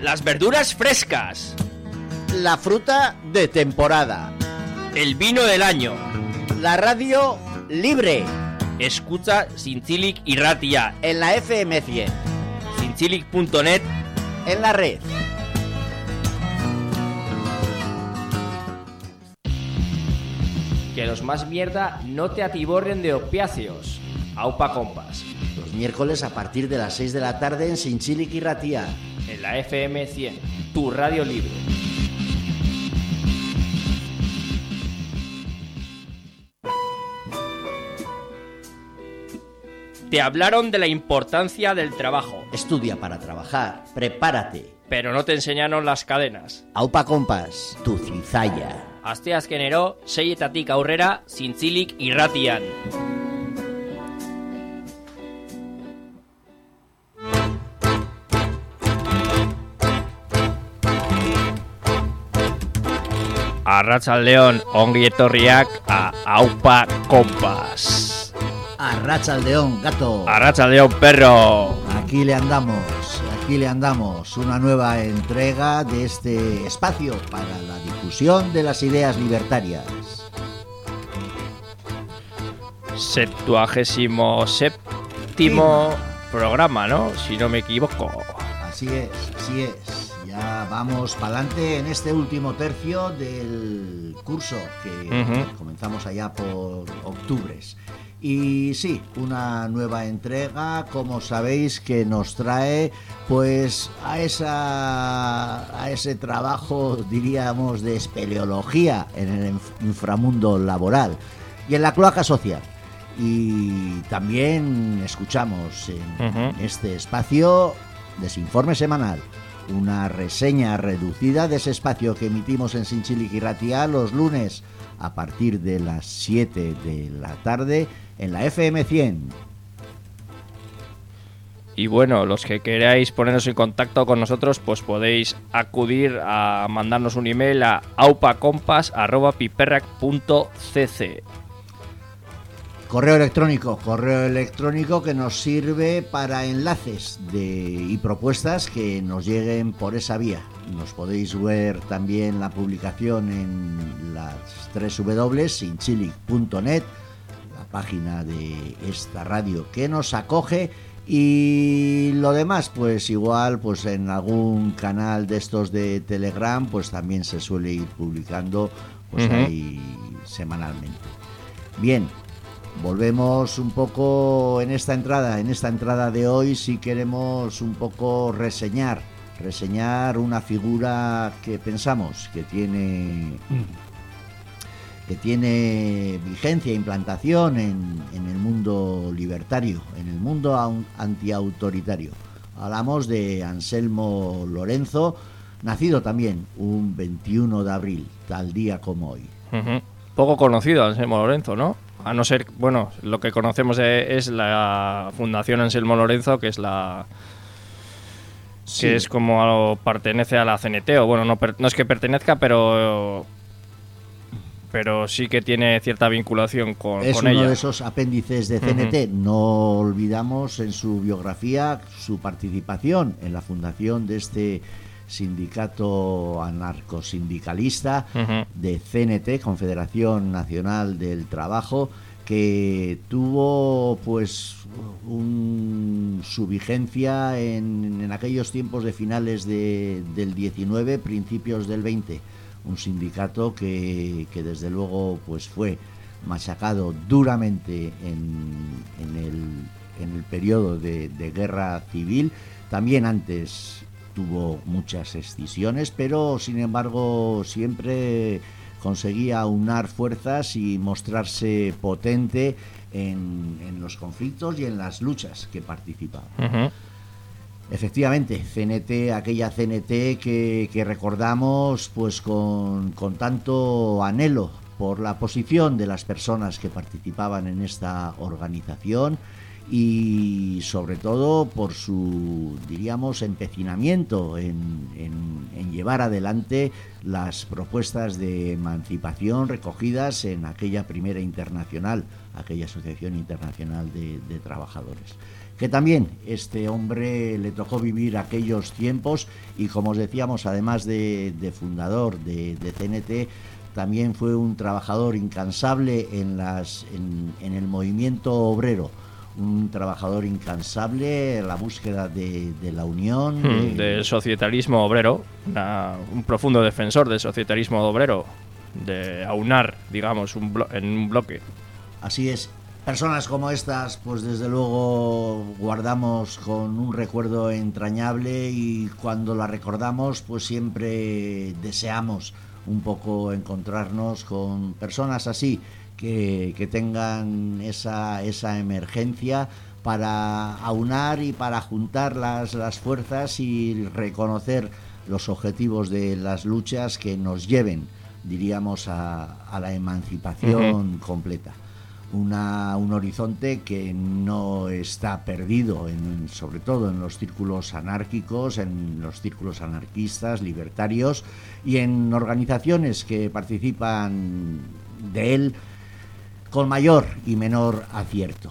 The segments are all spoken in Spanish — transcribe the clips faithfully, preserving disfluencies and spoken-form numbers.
Las verduras frescas. La fruta de temporada. El vino del año. La radio libre. Escucha Zintzilik Irratia en la F M cien. Zintzilik punto net en la red. Que los más mierda no te atiborren de opiáceos. Aupa Compas. Los miércoles a partir de las seis de la tarde en Zintzilik Irratia. En la F M cien, tu radio libre. Te hablaron de la importancia del trabajo. Estudia para trabajar, prepárate. Pero no te enseñaron las cadenas. Aupa Compas, tu cizalla. Asteazkenero, seietatik aurrera, Zintzilik Irratian. Arratsaldeon, ongi etorriak a Aupa Compas. Arratsaldeon, gato. Arratsaldeon, perro. Aquí le andamos, aquí le andamos. Una nueva entrega de este espacio para la difusión de las ideas libertarias. Septuagésimo séptimo programa, ¿no? Si no me equivoco. Así es, así es. Ya vamos para adelante en este último tercio del curso que uh-huh. comenzamos allá por octubres. Y sí, una nueva entrega, como sabéis, que nos trae pues a esa a ese trabajo, diríamos, de espeleología en el inframundo laboral y en la cloaca social. Y también escuchamos en uh-huh. este espacio Desinforme Semanal, una reseña reducida de ese espacio que emitimos en Zintzilik Irratia los lunes a partir de las siete de la tarde en la F M cien. Y bueno, los que queráis ponernos en contacto con nosotros, pues podéis acudir a mandarnos un email a aupacompas arroba piperrac punto c c. Correo electrónico, correo electrónico que nos sirve para enlaces de, y propuestas que nos lleguen por esa vía. Nos podéis ver también la publicación en las doble u doble u doble u punto zintzilik punto net, la página de esta radio que nos acoge, y lo demás pues igual pues en algún canal de estos de Telegram pues también se suele ir publicando pues uh-huh. ahí semanalmente. Bien. Volvemos un poco en esta entrada, en esta entrada de hoy si queremos un poco reseñar, reseñar una figura que pensamos que tiene que tiene vigencia e implantación en, en el mundo libertario, en el mundo antiautoritario. Hablamos de Anselmo Lorenzo, nacido también un veintiuno de abril, tal día como hoy. Uh-huh. Poco conocido Anselmo Lorenzo, ¿no? A no ser, bueno, lo que conocemos es la Fundación Anselmo Lorenzo, que es la sí. que es como pertenece a la C N T, o bueno, no, no es que pertenezca, pero pero sí que tiene cierta vinculación con, es con ella. Es uno de esos apéndices de C N T. Uh-huh. No olvidamos en su biografía su participación en la fundación de este sindicato anarcosindicalista uh-huh. de C N T, Confederación Nacional del Trabajo, que tuvo pues un, su vigencia en, en aquellos tiempos de finales de, del diecinueve, principios del veinte, un sindicato que, que desde luego pues fue machacado duramente en, en, el, en el periodo de, de guerra civil, también antes tuvo muchas escisiones, pero sin embargo siempre conseguía aunar fuerzas y mostrarse potente en, en los conflictos y en las luchas que participaba. Uh-huh. Efectivamente, C N T, aquella C N T que, que recordamos pues con, con tanto anhelo por la posición de las personas que participaban en esta organización y sobre todo por su, diríamos, empecinamiento en, en, en llevar adelante las propuestas de emancipación recogidas en aquella primera internacional, aquella Asociación Internacional de, de Trabajadores. que también este hombre le tocó vivir aquellos tiempos y, como os decíamos, además de, de fundador de, de C N T, también fue un trabajador incansable en, las, en, en el movimiento obrero, un trabajador incansable en la búsqueda de, de la unión. Hmm, de... Del societarismo obrero, una, un profundo defensor del societarismo obrero, de aunar, digamos, un blo- en un bloque. Así es. Personas como estas, pues desde luego guardamos con un recuerdo entrañable, y cuando la recordamos, pues siempre deseamos un poco encontrarnos con personas así, que, que tengan esa, esa emergencia para aunar y para juntar las, las fuerzas y reconocer los objetivos de las luchas que nos lleven, diríamos, a, a la emancipación uh-huh. completa. Una, un horizonte que no está perdido, en, sobre todo en los círculos anárquicos, en los círculos anarquistas, libertarios, y en organizaciones que participan de él con mayor y menor acierto,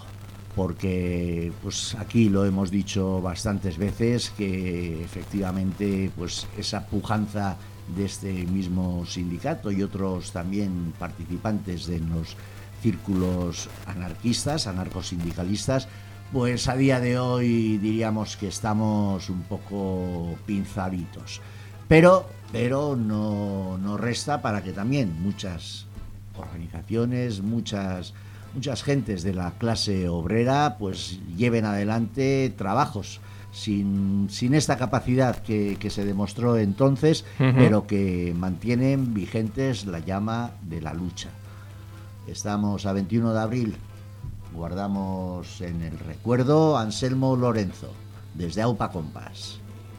porque pues aquí lo hemos dicho bastantes veces, que efectivamente pues esa pujanza de este mismo sindicato y otros también participantes de los círculos anarquistas, anarcosindicalistas, pues a día de hoy diríamos que estamos un poco pinzaditos, pero, pero no, no resta para que también muchas organizaciones, muchas, muchas gentes de la clase obrera pues lleven adelante trabajos sin, sin esta capacidad que, que se demostró entonces, uh-huh. pero que mantienen vigentes la llama de la lucha. Estamos a veintiuno de abril, guardamos en el recuerdo a Anselmo Lorenzo, desde Aupa Compas.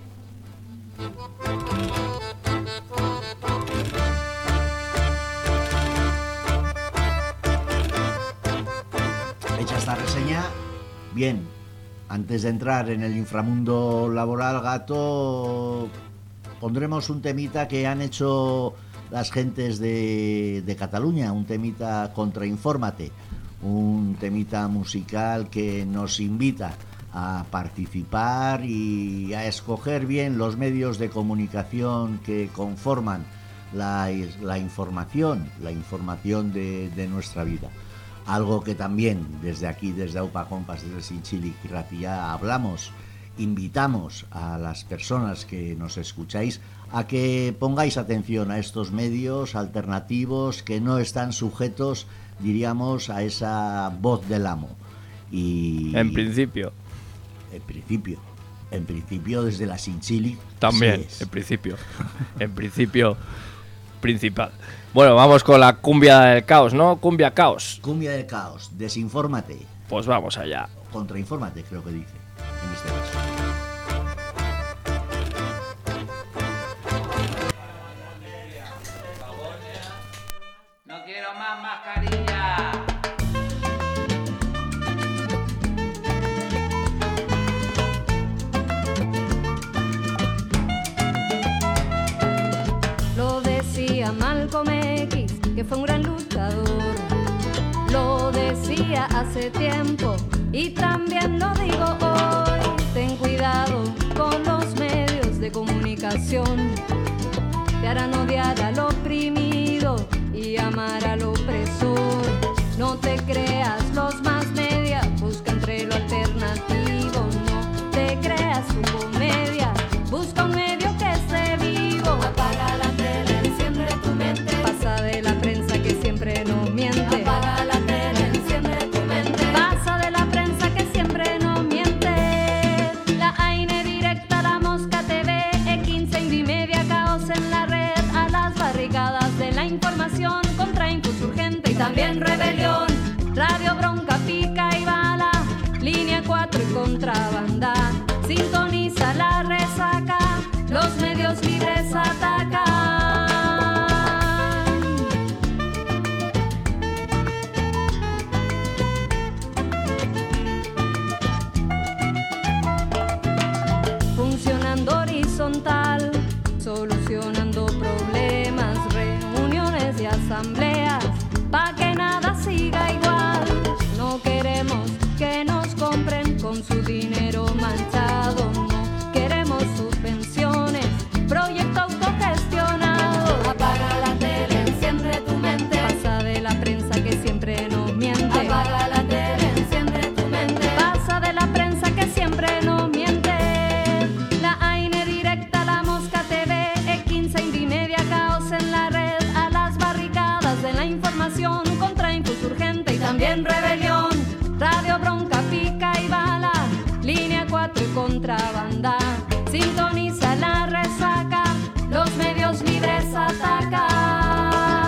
Hecha esta reseña, bien, antes de entrar en el inframundo laboral, Gato, pondremos un temita que han hecho las gentes de, de Cataluña, un temita contra Infórmate, un temita musical que nos invita a participar y a escoger bien los medios de comunicación que conforman la, la información, la información de, de nuestra vida. Algo que también desde aquí, desde Aupa Compas, desde Sinchilic y Ratilla, hablamos, invitamos a las personas que nos escucháis a que pongáis atención a estos medios alternativos que no están sujetos, diríamos, a esa voz del amo. Y en principio. En principio. En principio desde la Sinchilic. También, en principio. En principio principal. Bueno, vamos con la cumbia del caos, ¿no? Cumbia caos. Cumbia del caos, desinfórmate. Pues vamos allá. Contrainfórmate, creo que dice, en este caso. No quiero más mascarilla. Lo decía Malcolm X, que fue un gran luchador. Lo decía hace tiempo y también lo digo hoy. Ten cuidado con los medios de comunicación. Te harán odiar al oprimido y amar al opresor. No te creas los más media, busca entre lo alternativo. No te creas su comedia, busca un medio que esté vivo. Apaga la tele, enciende tu mente. Pasa de la prensa que siempre nos miente. Apaga la tele, enciende tu mente. Pasa de la prensa que siempre nos miente. La A I N E directa, la Mosca T V, E quince, Indymedia, caos en la red. A las barricadas de la información contra Insurgente y también rebelión. Radio Bronca, pica y bala, línea cuatro y contrabanda. Sintoniza la resaca, los medios libres atacan. Funcionando horizontal, solucionando problemas, reuniones y asambleas, pa' que nada siga igual. No queremos que nos compren con su dinero. dinero manchado. No queremos subvenciones, proyecto autogestionado. Apaga la tele, enciende tu mente. Pasa de la prensa que siempre nos miente. Apaga la tele, enciende tu mente. Pasa de la prensa que siempre nos miente. La A I N E directa, La Mosca T V, E quince, Indymedia, Caos en la red. A las barricadas de la información contra Infosurgente y también rebelión. Radio Bronca, Pica y Bala, Línea cuatro y Contrabanda. Sintoniza la resaca, los medios libres atacan.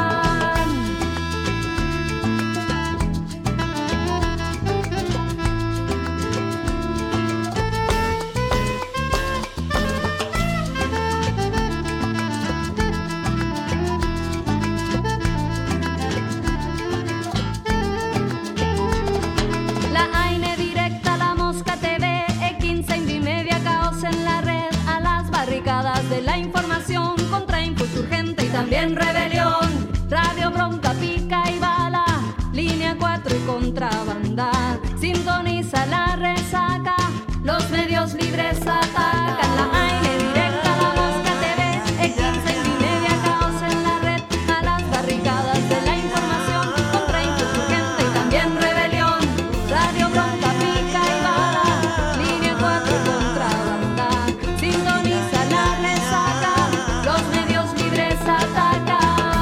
La A I N E directa, La Mosca T V, E quince, Indymedia, Caos en la red. A las barricadas de la información contra Infosurgente y también rebelión. Radio Bronca, Pica y Bala, Línea cuatro y Contrabanda. Sintoniza la resaca, los medios libres atacan. La A I N E directa, La Mosca T V, E quince, Indymedia, Caos en la red. A las barricadas de la información contra Infosurgente y también rebelión. Radio Bronca, Pica y Bala, Línea cuatro y Contrabanda. Sintoniza la resaca, los medios libres atacan.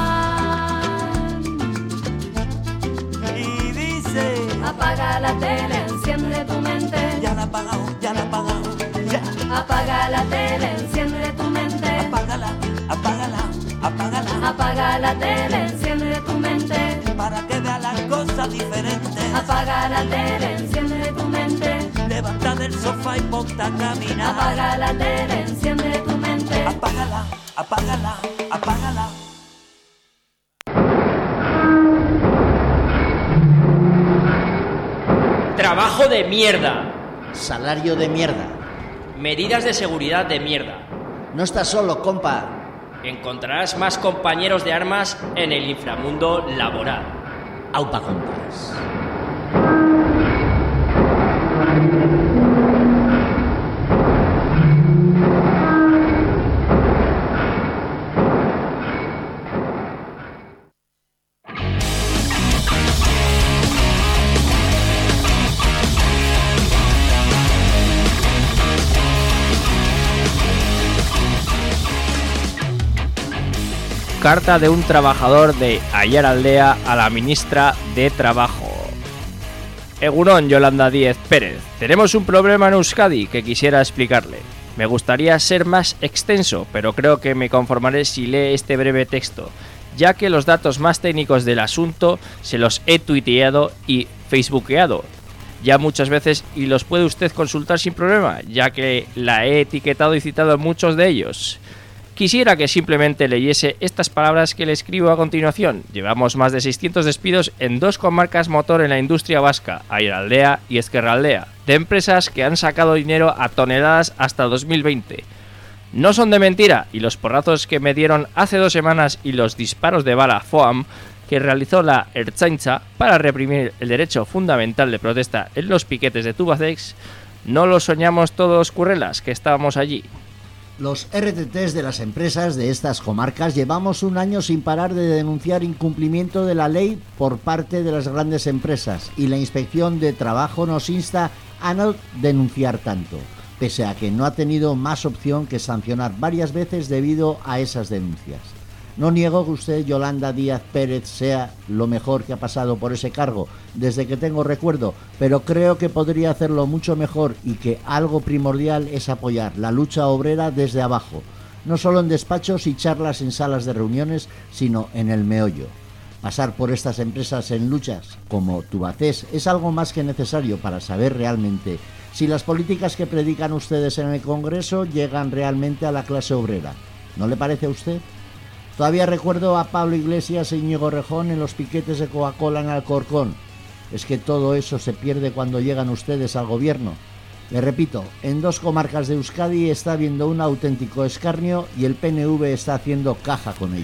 Y dice, Apaga la tele, enciende tu mente. ya la he apagado, ya la he apagado, ya. Apaga la tele, enciende tu mente. Apágala, apágala, apágala, Apaga la tele, enciende tu mente. para que vea las cosas diferentes. Apaga la tele, enciende tu mente. Levanta del sofá y ponte a caminar. Apaga la tele, enciende tu mente. Apágala, apágala, apágala. Trabajo de mierda. Salario de mierda. Medidas de seguridad de mierda. No estás solo, compa. Encontrarás más compañeros de armas en el inframundo laboral. Aupa, compas. Carta de un trabajador de Aiaraldea a la ministra de Trabajo. Egunon, Yolanda Díez Pérez. Tenemos un problema en Euskadi que quisiera explicarle. Me gustaría ser más extenso, pero creo que me conformaré si lee este breve texto, ya que los datos más técnicos del asunto se los he tuiteado y facebookeado ya muchas veces y los puede usted consultar sin problema, ya que la he etiquetado y citado en muchos de ellos. Quisiera que simplemente leyese estas palabras que le escribo a continuación. Llevamos más de seiscientos despidos en dos comarcas motor en la industria vasca, Aiaraldea y Ezkerraldea, de empresas que han sacado dinero a toneladas hasta dos mil veinte. No son de mentira, y los porrazos que me dieron hace dos semanas y los disparos de bala FOAM que realizó la Ertzaintza para reprimir el derecho fundamental de protesta en los piquetes de Tubacex, no lo soñamos todos currelas que estábamos allí. Los R T Ts de las empresas de estas comarcas llevamos un año sin parar de denunciar incumplimiento de la ley por parte de las grandes empresas y la Inspección de Trabajo nos insta a no denunciar tanto, pese a que no ha tenido más opción que sancionar varias veces debido a esas denuncias. No niego que usted, Yolanda Díaz Pérez, sea lo mejor que ha pasado por ese cargo desde que tengo recuerdo, pero creo que podría hacerlo mucho mejor y que algo primordial es apoyar la lucha obrera desde abajo, no solo en despachos y charlas en salas de reuniones, sino en el meollo. Pasar por estas empresas en luchas como Tubacex es algo más que necesario para saber realmente si las políticas que predican ustedes en el Congreso llegan realmente a la clase obrera. ¿No le parece a usted? Todavía recuerdo a Pablo Iglesias e Íñigo Rejón en los piquetes de Coca-Cola en Alcorcón. Es que todo eso se pierde cuando llegan ustedes al gobierno. Le repito, en dos comarcas de Euskadi está habiendo un auténtico escarnio y el P N V está haciendo caja con ello.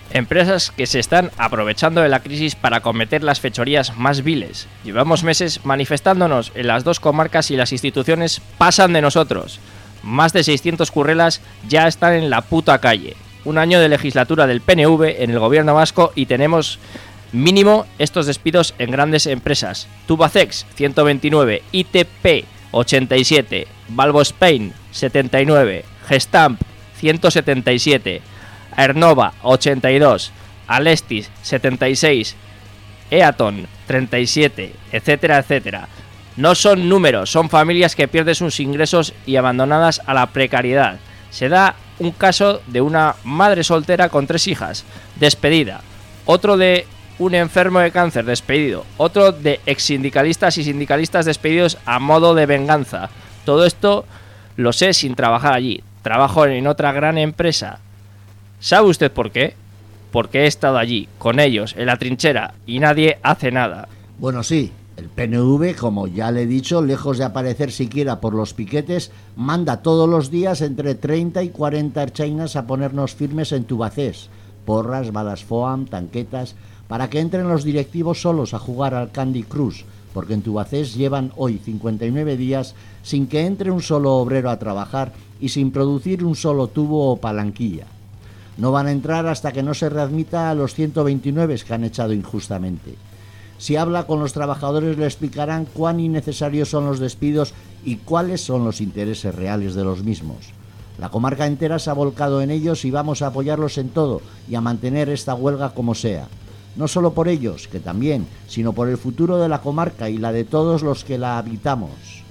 Empresas que se están aprovechando de la crisis para cometer las fechorías más viles. Llevamos meses manifestándonos en las dos comarcas y las instituciones pasan de nosotros. Más de seiscientos currelas ya están en la puta calle. Un año de legislatura del P N V en el gobierno vasco y tenemos mínimo estos despidos en grandes empresas. Tubacex ciento veintinueve, I T P ochenta y siete, Valvo Spain setenta y nueve, Gestamp ciento setenta y siete, Aernova ochenta y dos, Alestis setenta y seis, Eaton treinta y siete, etcétera, etcétera. No son números, son familias que pierden sus ingresos y abandonadas a la precariedad. Se da un caso de una madre soltera con tres hijas, despedida. Otro de un enfermo de cáncer, despedido. Otro de ex-sindicalistas y sindicalistas despedidos a modo de venganza. Todo esto lo sé sin trabajar allí. Trabajo en otra gran empresa. ¿Sabe usted por qué? Porque he estado allí, con ellos, en la trinchera, y nadie hace nada. Bueno, sí, el P N V, como ya le he dicho, lejos de aparecer siquiera por los piquetes, manda todos los días entre treinta y cuarenta erchainas a ponernos firmes en Tubacex. Porras, balas foam, tanquetas, para que entren los directivos solos a jugar al Candy Crush, porque en Tubacex llevan hoy cincuenta y nueve días sin que entre un solo obrero a trabajar y sin producir un solo tubo o palanquilla. No van a entrar hasta que no se readmita a los ciento veintinueve que han echado injustamente. Si habla con los trabajadores le explicarán cuán innecesarios son los despidos y cuáles son los intereses reales de los mismos. La comarca entera se ha volcado en ellos y vamos a apoyarlos en todo y a mantener esta huelga como sea. No solo por ellos, que también, sino por el futuro de la comarca y la de todos los que la habitamos.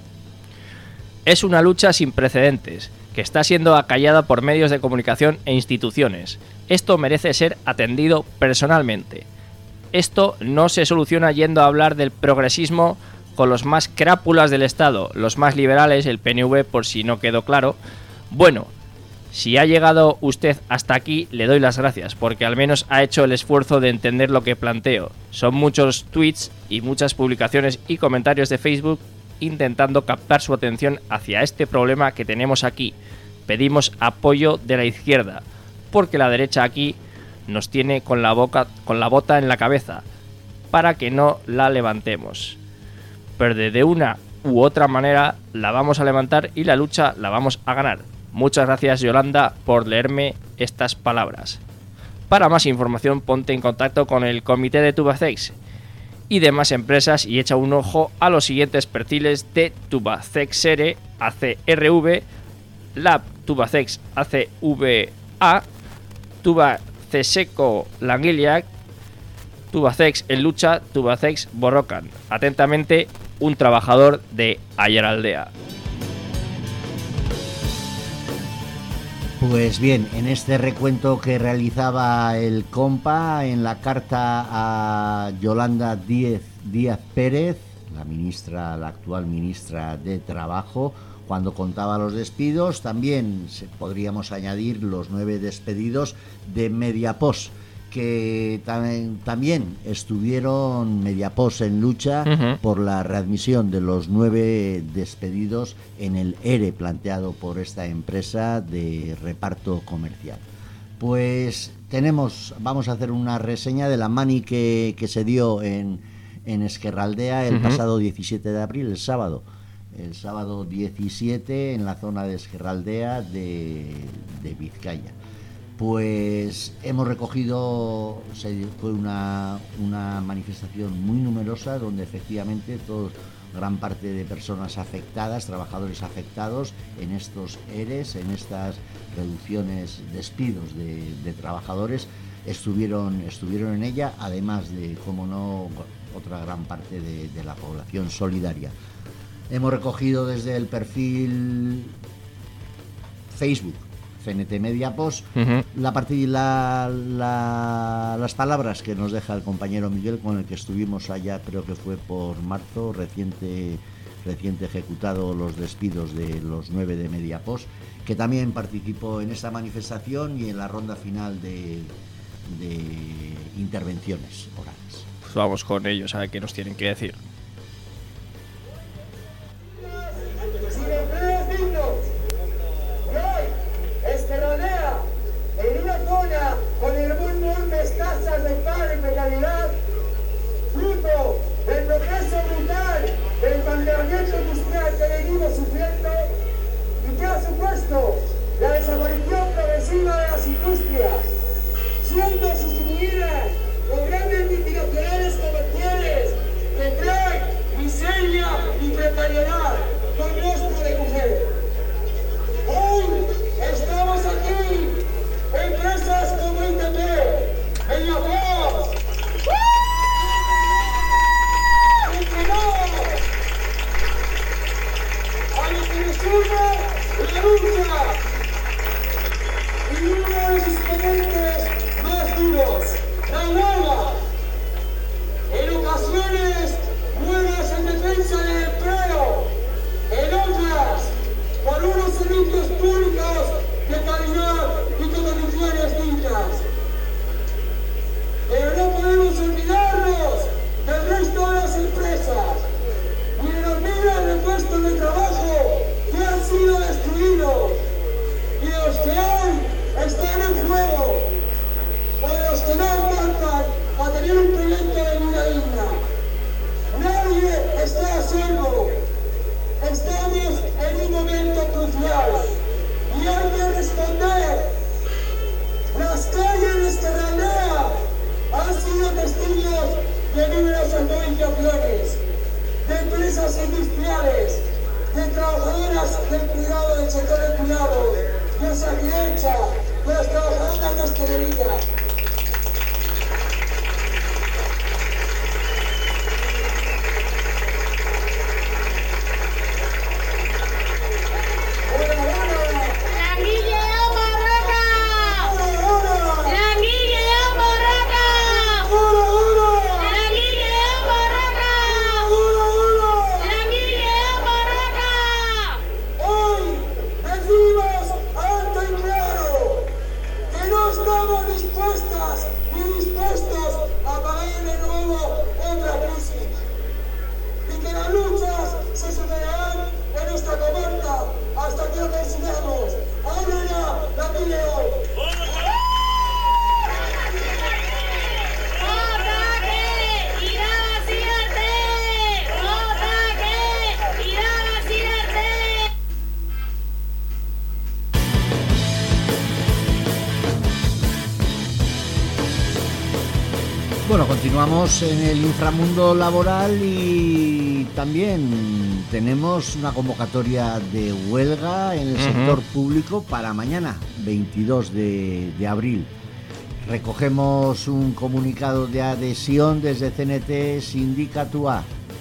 Es una lucha sin precedentes, que está siendo acallada por medios de comunicación e instituciones. Esto merece ser atendido personalmente. Esto no se soluciona yendo a hablar del progresismo con los más crápulas del Estado, los más liberales, el P N V, por si no quedó claro. Bueno, si ha llegado usted hasta aquí, le doy las gracias, porque al menos ha hecho el esfuerzo de entender lo que planteo. Son muchos tweets y muchas publicaciones y comentarios de Facebook intentando captar su atención hacia este problema que tenemos aquí. Pedimos apoyo de la izquierda, porque la derecha aquí nos tiene con la boca, con la bota en la cabeza, para que no la levantemos. Pero de una u otra manera la vamos a levantar y la lucha la vamos a ganar. Muchas gracias, Yolanda, por leerme estas palabras. Para más información ponte en contacto con el comité de Tubacex y demás empresas y echa un ojo a los siguientes perfiles de Tubacexere A C R V, Lab Tubacex A C V A, Tubaceseco Languiliac, Tubacex en lucha, Tubacex Borrocan. Atentamente, un trabajador de Ayaraldea. Pues bien, en este recuento que realizaba el compa en la carta a Yolanda Díaz, Díaz Pérez, la ministra, la actual ministra de Trabajo, cuando contaba los despidos, también podríamos añadir los nueve despedidos de Mediapost, que tam- también estuvieron Mediapost en lucha uh-huh. por la readmisión de los nueve despedidos en el E R E planteado por esta empresa de reparto comercial. Pues tenemos, vamos a hacer una reseña de la mani que, que se dio en, en Ezkerraldea el uh-huh. pasado diecisiete de abril, el sábado. El sábado diecisiete en la zona de Ezkerraldea de, de Vizcaya. Pues hemos recogido, fue una, una manifestación muy numerosa donde efectivamente todos, gran parte de personas afectadas, trabajadores afectados en estos E R Es, en estas reducciones, despidos de, de trabajadores, estuvieron, estuvieron en ella, además de, como no, otra gran parte de, de la población solidaria. Hemos recogido desde el perfil Facebook C N T Mediapost uh-huh. la partida, la, la, las palabras que nos deja el compañero Miguel, con el que estuvimos allá, creo que fue por marzo, reciente, reciente ejecutado los despidos de los nueve de Mediapost, que también participó en esta manifestación y en la ronda final de, de intervenciones orales. Pues vamos con ellos a ver qué nos tienen que decir. Ezkerraldea, en una zona con el buen nombre asume la lucha. Y uno de los exponentes más duros, la huelga. En ocasiones, huelgas en defensa del empleo. En otras, por unos servicios públicos de calidad y con condiciones dignas. Pero no podemos olvidarnos del resto de las empresas, ni de los miles de puestos de trabajo que han sido destruidos, y de los que hoy están en juego, o de los que no alcanzan a tener un proyecto de vida digna. Nadie está a salvo. Estamos en un momento crucial y hay que responder. Las calles de Estarraldea han sido testigos de numerosas movilizaciones, de empresas industriales, de trabajadoras del cuidado, del sector del cuidado, de Osakidetza, de las trabajadoras de hostelería. Bueno, continuamos en el inframundo laboral y también tenemos una convocatoria de huelga en el uh-huh. sector público para mañana, veintidós de abril. Recogemos un comunicado de adhesión desde C N T Sindicatua.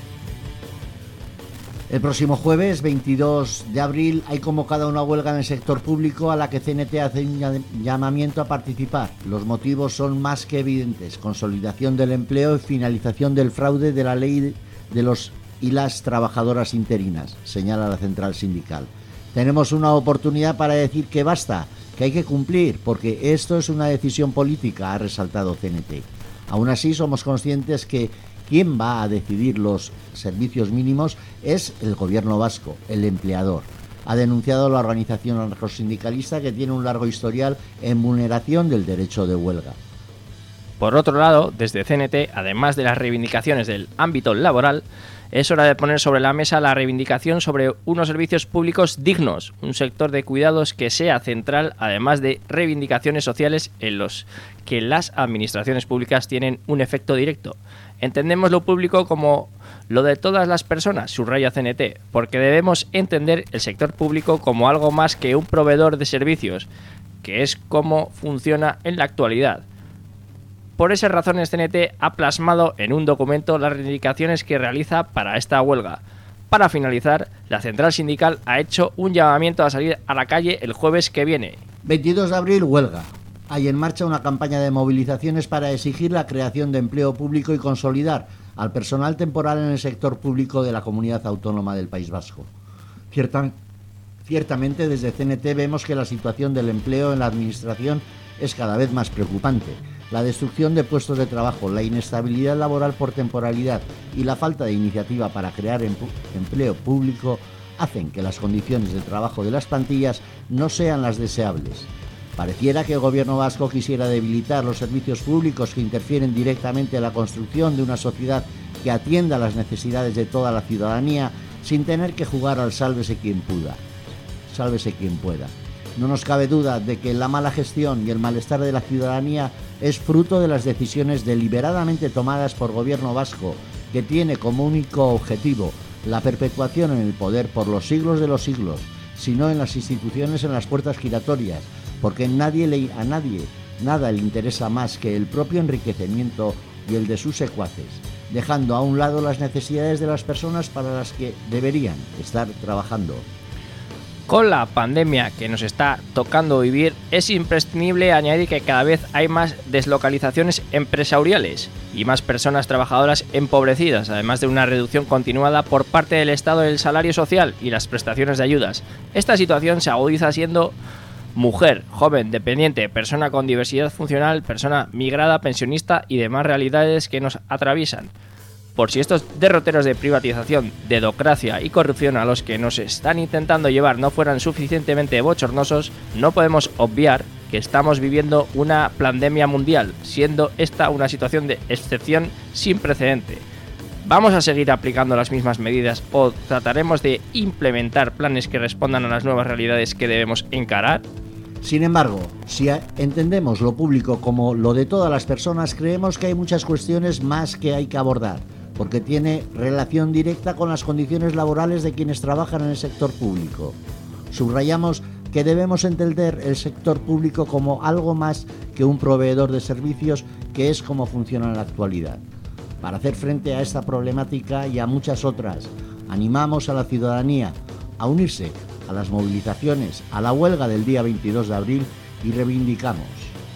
El próximo jueves, veintidós de abril, hay convocada una huelga en el sector público a la que C N T hace un llamamiento a participar. Los motivos son más que evidentes: consolidación del empleo y finalización del fraude de la ley de los y las trabajadoras interinas, señala la central sindical. Tenemos una oportunidad para decir que basta, que hay que cumplir, porque esto es una decisión política, ha resaltado C N T. Aún así, somos conscientes que quien va a decidir los servicios mínimos es el gobierno vasco, el empleador. Ha denunciado la organización anarcosindicalista, que tiene un largo historial en vulneración del derecho de huelga. Por otro lado, desde C N T, además de las reivindicaciones del ámbito laboral, es hora de poner sobre la mesa la reivindicación sobre unos servicios públicos dignos, un sector de cuidados que sea central, además de reivindicaciones sociales en los que las administraciones públicas tienen un efecto directo. Entendemos lo público como lo de todas las personas, subraya C N T, porque debemos entender el sector público como algo más que un proveedor de servicios, que es como funciona en la actualidad. Por esas razones, C N T ha plasmado en un documento las reivindicaciones que realiza para esta huelga. Para finalizar, la central sindical ha hecho un llamamiento a salir a la calle el jueves que viene. veintidós de abril, huelga. Hay en marcha una campaña de movilizaciones para exigir la creación de empleo público y consolidar al personal temporal en el sector público de la Comunidad Autónoma del País Vasco. Cierta, ciertamente, desde C N T vemos que la situación del empleo en la administración es cada vez más preocupante. La destrucción de puestos de trabajo, la inestabilidad laboral por temporalidad y la falta de iniciativa para crear empleo público hacen que las condiciones de trabajo de las plantillas no sean las deseables. Pareciera que el gobierno vasco quisiera debilitar los servicios públicos que interfieren directamente en la construcción de una sociedad que atienda las necesidades de toda la ciudadanía sin tener que jugar al sálvese quien pueda. Sálvese quien pueda. No nos cabe duda de que la mala gestión y el malestar de la ciudadanía es fruto de las decisiones deliberadamente tomadas por gobierno vasco, que tiene como único objetivo la perpetuación en el poder por los siglos de los siglos, sino en las instituciones, en las puertas giratorias, porque nadie le, a nadie nada le interesa más que el propio enriquecimiento y el de sus secuaces, dejando a un lado las necesidades de las personas para las que deberían estar trabajando. Con la pandemia que nos está tocando vivir, es imprescindible añadir que cada vez hay más deslocalizaciones empresariales y más personas trabajadoras empobrecidas, además de una reducción continuada por parte del Estado del salario social y las prestaciones de ayudas. Esta situación se agudiza siendo mujer, joven, dependiente, persona con diversidad funcional, persona migrada, pensionista y demás realidades que nos atraviesan. Por si estos derroteros de privatización, dedocracia y corrupción a los que nos están intentando llevar no fueran suficientemente bochornosos, no podemos obviar que estamos viviendo una pandemia mundial, siendo esta una situación de excepción sin precedente. ¿Vamos a seguir aplicando las mismas medidas o trataremos de implementar planes que respondan a las nuevas realidades que debemos encarar? Sin embargo, si entendemos lo público como lo de todas las personas, creemos que hay muchas cuestiones más que hay que abordar, porque tiene relación directa con las condiciones laborales de quienes trabajan en el sector público. Subrayamos que debemos entender el sector público como algo más que un proveedor de servicios, que es como funciona en la actualidad. Para hacer frente a esta problemática y a muchas otras, animamos a la ciudadanía a unirse a las movilizaciones, a la huelga del día veintidós de abril y reivindicamos.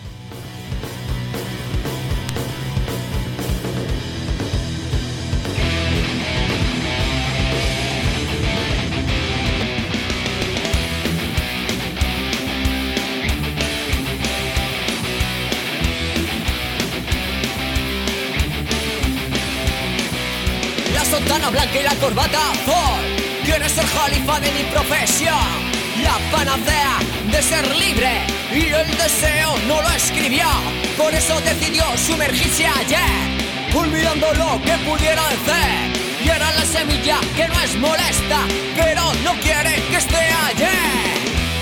La sotana blanca y la corbata azul. Quieres ser califa de mi profesión, la panacea de ser libre, y el deseo no lo escribió. Por eso decidió sumergirse ayer, olvidando lo que pudiera hacer. Y era la semilla que no es molesta, pero no quiere que esté ayer.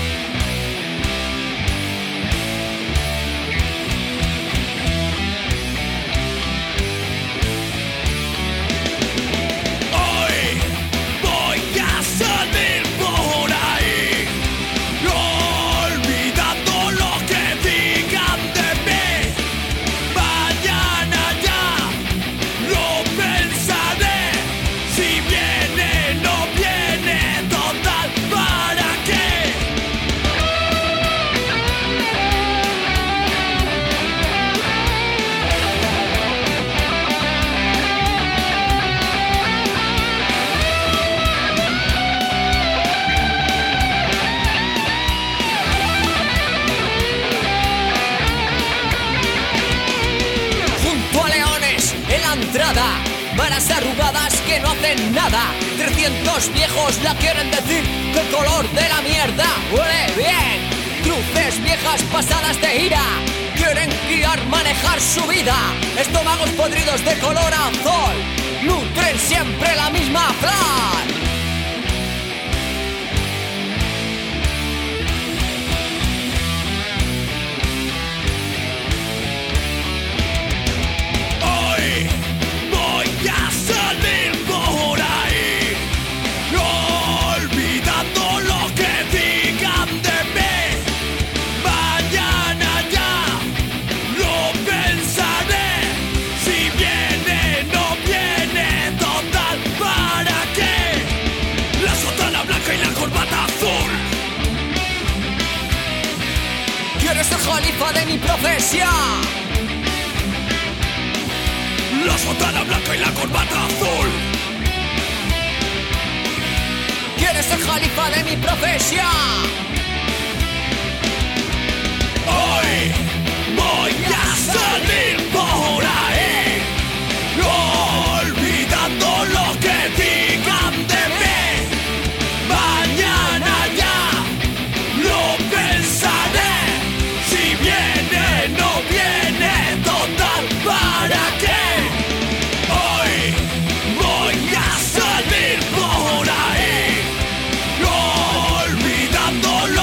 Varas arrugadas que no hacen nada. Trescientos viejos la quieren decir que el color de la mierda huele bien. Cruces viejas pasadas de ira quieren guiar, manejar su vida. Estómagos podridos de color azul nutren siempre la misma flor. Califa de mi profesión, la sotana blanca y la corbata azul. ¿Quieres ser califa de mi profesión? Hoy voy a salir por ahí, olvidando lo que digan de mí. Mañana ya lo pensaré. Viene, no viene, total, ¿para qué? Hoy voy a salir por ahí, olvidando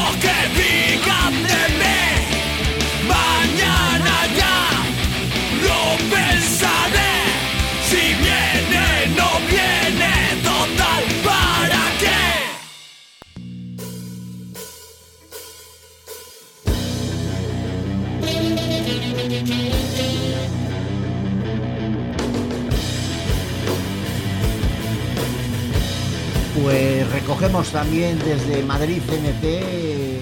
Recogemos también desde Madrid C N T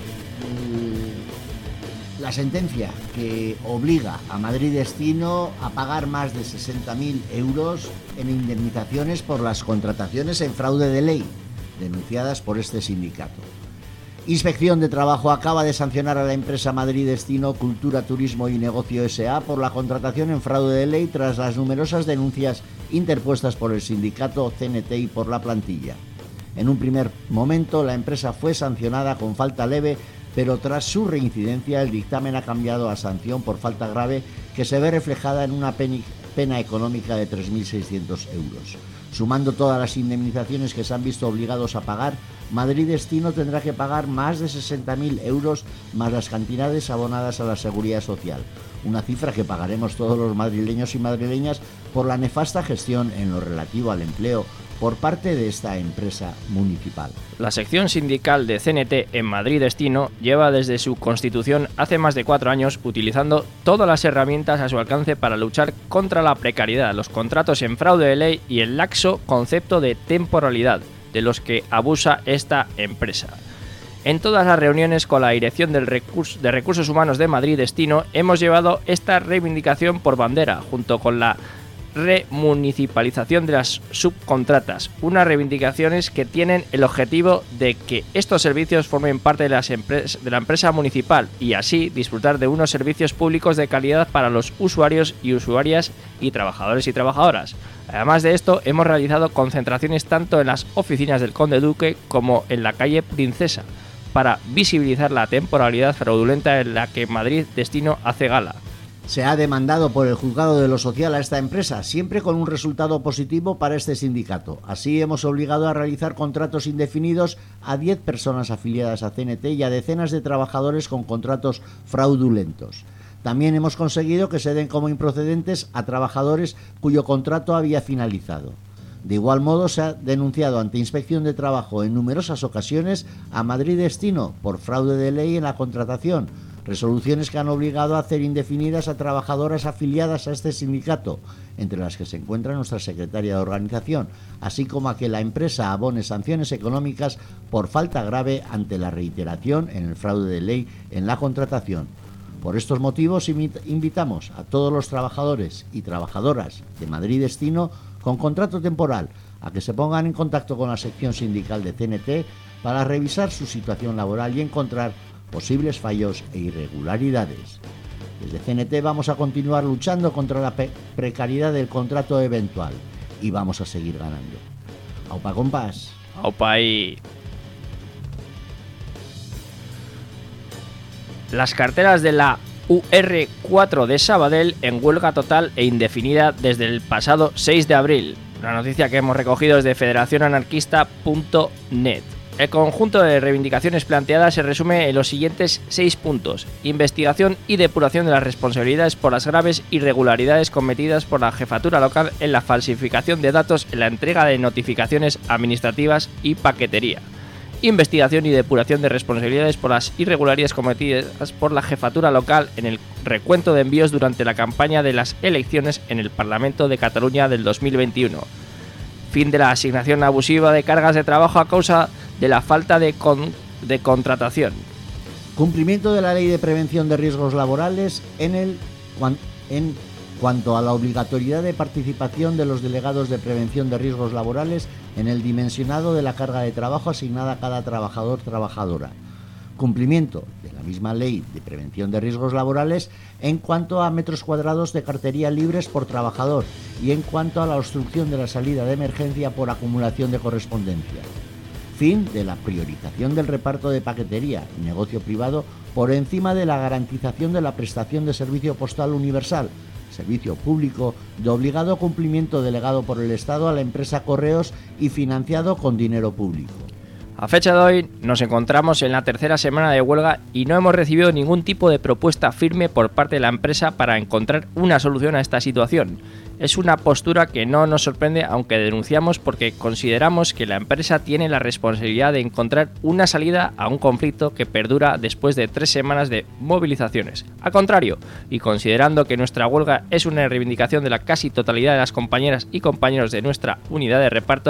la sentencia que obliga a Madrid Destino a pagar más de sesenta mil euros en indemnizaciones por las contrataciones en fraude de ley denunciadas por este sindicato. Inspección de Trabajo acaba de sancionar a la empresa Madrid Destino Cultura, Turismo y Negocio S A por la contratación en fraude de ley tras las numerosas denuncias interpuestas por el sindicato C N T y por la plantilla. En un primer momento la empresa fue sancionada con falta leve, pero tras su reincidencia el dictamen ha cambiado a sanción por falta grave, que se ve reflejada en una pena económica de tres mil seiscientos euros. Sumando todas las indemnizaciones que se han visto obligados a pagar, Madrid Destino tendrá que pagar más de sesenta mil euros más las cantidades abonadas a la Seguridad Social, una cifra que pagaremos todos los madrileños y madrileñas por la nefasta gestión en lo relativo al empleo por parte de esta empresa municipal. La sección sindical de C N T en Madrid Destino lleva desde su constitución hace más de cuatro años utilizando todas las herramientas a su alcance para luchar contra la precariedad, los contratos en fraude de ley y el laxo concepto de temporalidad de los que abusa esta empresa. En todas las reuniones con la Dirección del Recurs- de Recursos Humanos de Madrid Destino hemos llevado esta reivindicación por bandera, junto con la remunicipalización de las subcontratas, unas reivindicaciones que tienen el objetivo de que estos servicios formen parte de, las empres- de la empresa municipal y así disfrutar de unos servicios públicos de calidad para los usuarios y usuarias y trabajadores y trabajadoras. Además de esto, hemos realizado concentraciones tanto en las oficinas del Conde Duque como en la calle Princesa para visibilizar la temporalidad fraudulenta en la que Madrid Destino hace gala. Se ha demandado por el Juzgado de lo Social a esta empresa, siempre con un resultado positivo para este sindicato. Así hemos obligado a realizar contratos indefinidos a diez personas afiliadas a C N T y a decenas de trabajadores con contratos fraudulentos. También hemos conseguido que se den como improcedentes a trabajadores cuyo contrato había finalizado. De igual modo, se ha denunciado ante Inspección de Trabajo en numerosas ocasiones a Madrid Destino por fraude de ley en la contratación, resoluciones que han obligado a hacer indefinidas a trabajadoras afiliadas a este sindicato, entre las que se encuentra nuestra secretaria de organización, así como a que la empresa abone sanciones económicas por falta grave ante la reiteración en el fraude de ley en la contratación. Por estos motivos invitamos a todos los trabajadores y trabajadoras de Madrid Destino con contrato temporal a que se pongan en contacto con la sección sindical de C N T para revisar su situación laboral y encontrar posibles fallos e irregularidades. Desde C N T vamos a continuar luchando contra la pe- precariedad del contrato eventual y vamos a seguir ganando. Aupa compás. Aupa y... Las carteras de la U R cuatro de Sabadell en huelga total e indefinida desde el pasado seis de abril. Una noticia que hemos recogido desde federación anarquista punto net. El conjunto de reivindicaciones planteadas se resume en los siguientes seis puntos. Investigación y depuración de las responsabilidades por las graves irregularidades cometidas por la jefatura local en la falsificación de datos en la entrega de notificaciones administrativas y paquetería. Investigación y depuración de responsabilidades por las irregularidades cometidas por la jefatura local en el recuento de envíos durante la campaña de las elecciones en el Parlamento de Cataluña del dos mil veintiuno. Fin de la asignación abusiva de cargas de trabajo a causa de la falta de, con, de contratación. Cumplimiento de la Ley de Prevención de Riesgos Laborales en, el, en cuanto a la obligatoriedad de participación de los delegados de prevención de riesgos laborales en el dimensionado de la carga de trabajo asignada a cada trabajador-trabajadora. Cumplimiento de la misma Ley de Prevención de Riesgos Laborales en cuanto a metros cuadrados de cartería libres por trabajador y en cuanto a la obstrucción de la salida de emergencia por acumulación de correspondencia. Fin de la priorización del reparto de paquetería y negocio privado por encima de la garantización de la prestación de servicio postal universal, servicio público de obligado cumplimiento delegado por el Estado a la empresa Correos y financiado con dinero público. A fecha de hoy nos encontramos en la tercera semana de huelga y no hemos recibido ningún tipo de propuesta firme por parte de la empresa para encontrar una solución a esta situación. Es una postura que no nos sorprende, aunque denunciamos porque consideramos que la empresa tiene la responsabilidad de encontrar una salida a un conflicto que perdura después de tres semanas de movilizaciones. Al contrario, y considerando que nuestra huelga es una reivindicación de la casi totalidad de las compañeras y compañeros de nuestra unidad de reparto,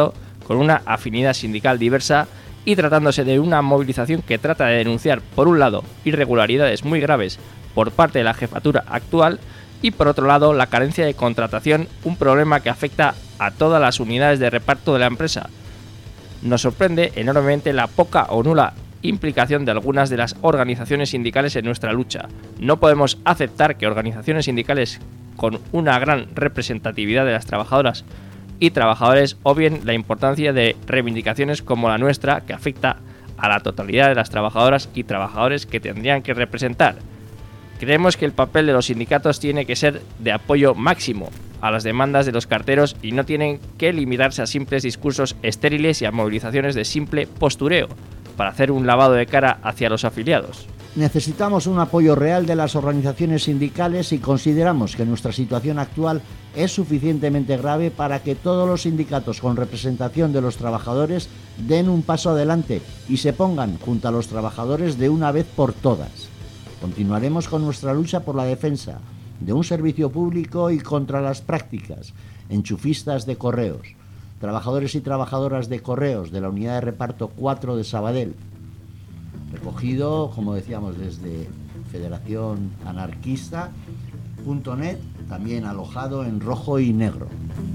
con una afinidad sindical diversa y tratándose de una movilización que trata de denunciar, por un lado, irregularidades muy graves por parte de la jefatura actual y por otro lado, la carencia de contratación, un problema que afecta a todas las unidades de reparto de la empresa. Nos sorprende enormemente la poca o nula implicación de algunas de las organizaciones sindicales en nuestra lucha. No podemos aceptar que organizaciones sindicales con una gran representatividad de las trabajadoras y trabajadores obvien la importancia de reivindicaciones como la nuestra, que afecta a la totalidad de las trabajadoras y trabajadores que tendrían que representar. Creemos que el papel de los sindicatos tiene que ser de apoyo máximo a las demandas de los carteros y no tienen que limitarse a simples discursos estériles y a movilizaciones de simple postureo para hacer un lavado de cara hacia los afiliados. Necesitamos un apoyo real de las organizaciones sindicales y consideramos que nuestra situación actual es suficientemente grave para que todos los sindicatos con representación de los trabajadores den un paso adelante y se pongan junto a los trabajadores de una vez por todas. Continuaremos con nuestra lucha por la defensa de un servicio público y contra las prácticas enchufistas de correos. Trabajadores y trabajadoras de correos de la unidad de reparto cuatro de Sabadell. Recogido, como decíamos, desde federación anarquista punto net, también alojado en rojo y negro.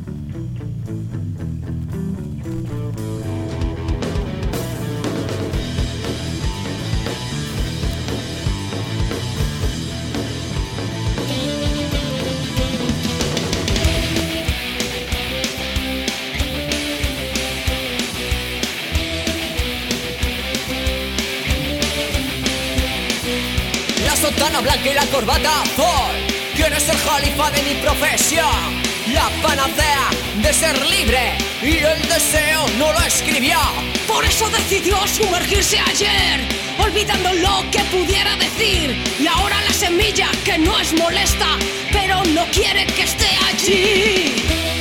Sotana blanca y la corbata azul. Quiero ser califa de mi profesión, la panacea de ser libre, y el deseo no lo escribió. Por eso decidió sumergirse ayer, olvidando lo que pudiera decir. Y ahora la semilla que no es molesta, pero no quiere que esté allí.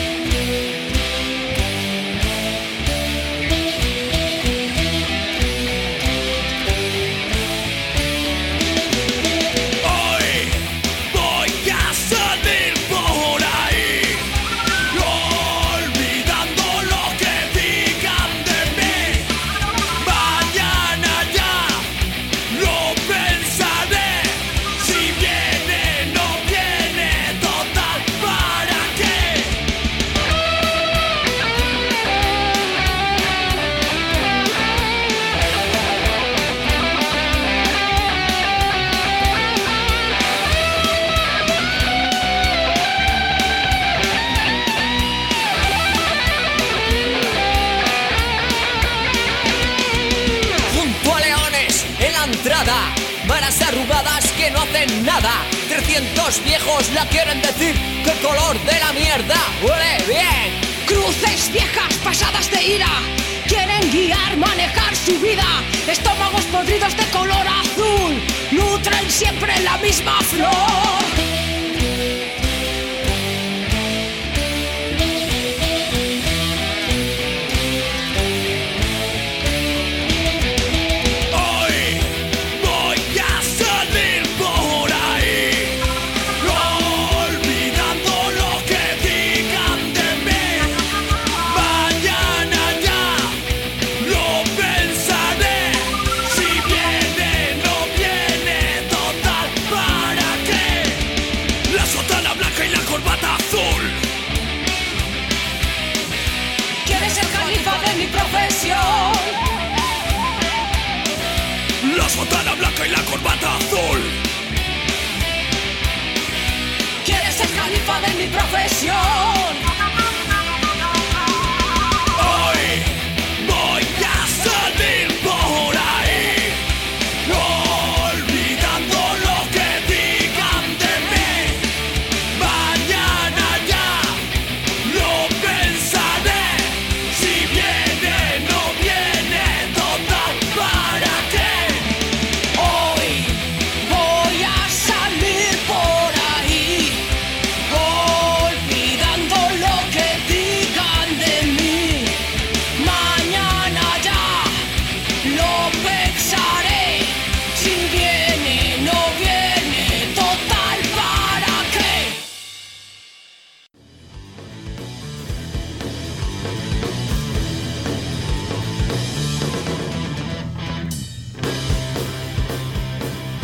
Varas arrugadas que no hacen nada. Trescientos viejos la quieren decir que el color de la mierda huele bien. Cruces viejas pasadas de ira quieren guiar, manejar su vida. Estómagos podridos de color azul nutren siempre la misma flor. La sotana blanca y la corbata azul. ¿Quieres ser califa de mi profesión? Hoy voy a salir por ahí, olvidando lo que digan de mí. Mañana ya lo pensaré, si viene no viene, total, ¿para qué? Hoy voy a salir por ahí, olvidando lo que digan de mí. Mañana ya lo pensaré, si viene no viene, total, ¿para qué?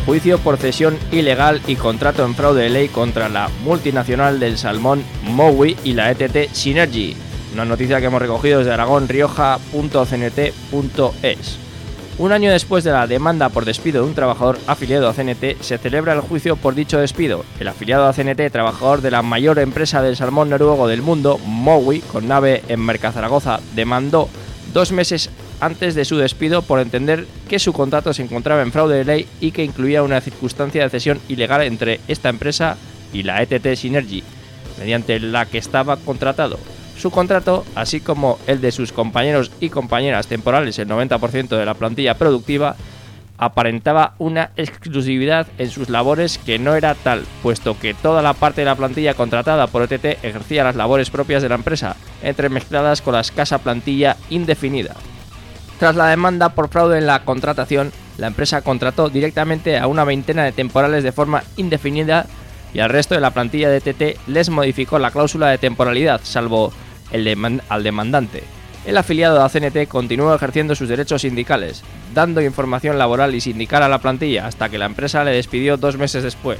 juicio por cesión ilegal y contrato en fraude de ley contra la multinacional del salmón Mowi y la E T T Synergy. Una noticia que hemos recogido desde aragón rioja punto c n t punto e s. Un año después de la demanda por despido de un trabajador afiliado a C N T, se celebra el juicio por dicho despido. El afiliado a C N T, trabajador de la mayor empresa del salmón noruego del mundo, Mowi, con nave en Mercazaragoza, demandó dos meses antes de su despido por entender que su contrato se encontraba en fraude de ley y que incluía una circunstancia de cesión ilegal entre esta empresa y la E T T Synergy, mediante la que estaba contratado. Su contrato, así como el de sus compañeros y compañeras temporales, el noventa por ciento de la plantilla productiva, aparentaba una exclusividad en sus labores que no era tal, puesto que toda la parte de la plantilla contratada por E T T ejercía las labores propias de la empresa, entremezcladas con la escasa plantilla indefinida. Tras la demanda por fraude en la contratación, la empresa contrató directamente a una veintena de temporales de forma indefinida y al resto de la plantilla de E T T les modificó la cláusula de temporalidad, salvo el deman- al demandante. El afiliado a C N T continuó ejerciendo sus derechos sindicales, dando información laboral y sindical a la plantilla hasta que la empresa le despidió dos meses después.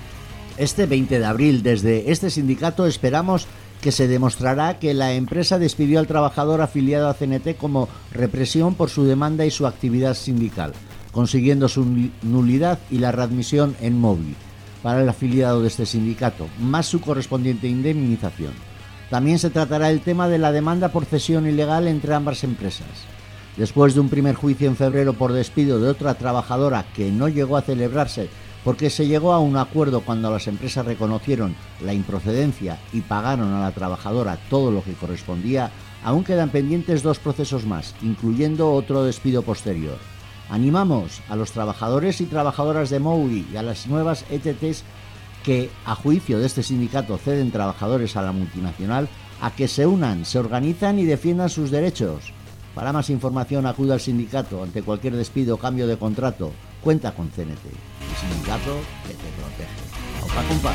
Este veinte de abril, desde este sindicato esperamos que se demostrará que la empresa despidió al trabajador afiliado a C N T como represión por su demanda y su actividad sindical, consiguiendo su nulidad y la readmisión en móvil para el afiliado de este sindicato, más su correspondiente indemnización. También se tratará el tema de la demanda por cesión ilegal entre ambas empresas. Después de un primer juicio en febrero por despido de otra trabajadora que no llegó a celebrarse porque se llegó a un acuerdo cuando las empresas reconocieron la improcedencia y pagaron a la trabajadora todo lo que correspondía, aún quedan pendientes dos procesos más, incluyendo otro despido posterior. Animamos a los trabajadores y trabajadoras de Mowi y a las nuevas E T Ts que, a juicio de este sindicato, ceden trabajadores a la multinacional, a que se unan, se organizan y defiendan sus derechos. Para más información, acuda al sindicato ante cualquier despido o cambio de contrato. Cuenta con C N T, el sindicato que te protege. ¡Opa, compa!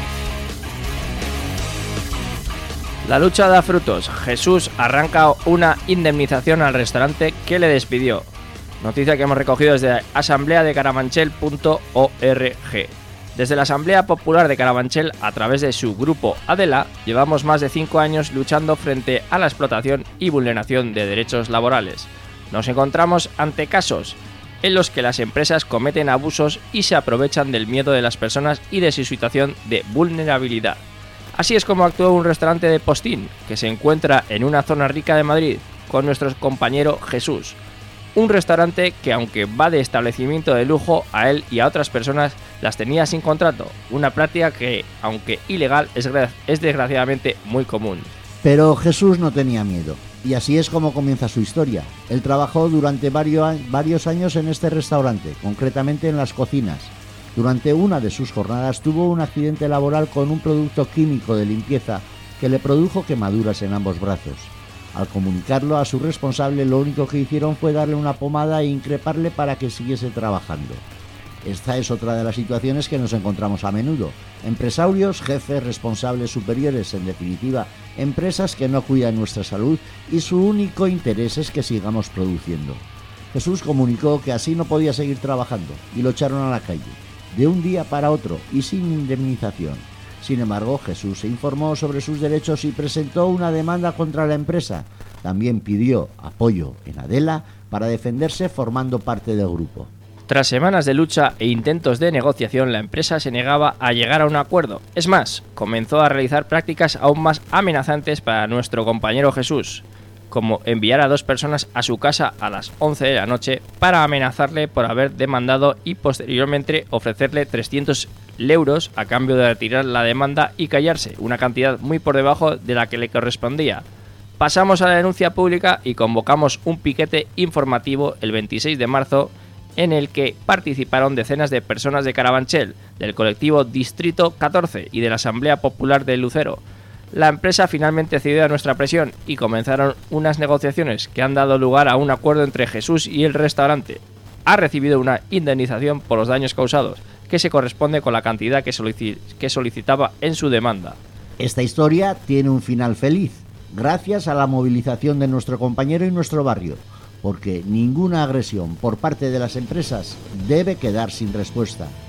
La lucha da frutos. Jesús arranca una indemnización al restaurante que le despidió. Noticia que hemos recogido desde asamblea de carabanchel punto org. Desde la Asamblea Popular de Carabanchel, a través de su grupo Adela, llevamos más de cinco años luchando frente a la explotación y vulneración de derechos laborales. Nos encontramos ante casos en los que las empresas cometen abusos y se aprovechan del miedo de las personas y de su situación de vulnerabilidad. Así es como actuó un restaurante de Postín, que se encuentra en una zona rica de Madrid, con nuestro compañero Jesús. Un restaurante que, aunque va de establecimiento de lujo, a él y a otras personas las tenía sin contrato, una práctica que, aunque ilegal, es, es desgraciadamente muy común. Pero Jesús no tenía miedo, y así es como comienza su historia. Él trabajó durante varios, varios años en este restaurante, concretamente en las cocinas. Durante una de sus jornadas tuvo un accidente laboral con un producto químico de limpieza que le produjo quemaduras en ambos brazos. Al comunicarlo a su responsable, lo único que hicieron fue darle una pomada e increparle para que siguiese trabajando. Esta es otra de las situaciones que nos encontramos a menudo. Empresarios, jefes, responsables superiores, en definitiva, empresas que no cuidan nuestra salud y su único interés es que sigamos produciendo. Jesús comunicó que así no podía seguir trabajando y lo echaron a la calle, de un día para otro y sin indemnización. Sin embargo, Jesús se informó sobre sus derechos y presentó una demanda contra la empresa. También pidió apoyo en Adela para defenderse formando parte del grupo. Tras semanas de lucha e intentos de negociación, la empresa se negaba a llegar a un acuerdo. Es más, comenzó a realizar prácticas aún más amenazantes para nuestro compañero Jesús, como enviar a dos personas a su casa a las once de la noche para amenazarle por haber demandado y posteriormente ofrecerle trescientos euros a cambio de retirar la demanda y callarse, una cantidad muy por debajo de la que le correspondía. Pasamos a la denuncia pública y convocamos un piquete informativo el veintiséis de marzo en el que participaron decenas de personas de Carabanchel, del colectivo Distrito catorce y de la Asamblea Popular de Lucero. La empresa finalmente cedió a nuestra presión y comenzaron unas negociaciones que han dado lugar a un acuerdo entre Jesús y el restaurante. Ha recibido una indemnización por los daños causados, que se corresponde con la cantidad que, solici- que solicitaba en su demanda. Esta historia tiene un final feliz, gracias a la movilización de nuestro compañero y nuestro barrio, porque ninguna agresión por parte de las empresas debe quedar sin respuesta.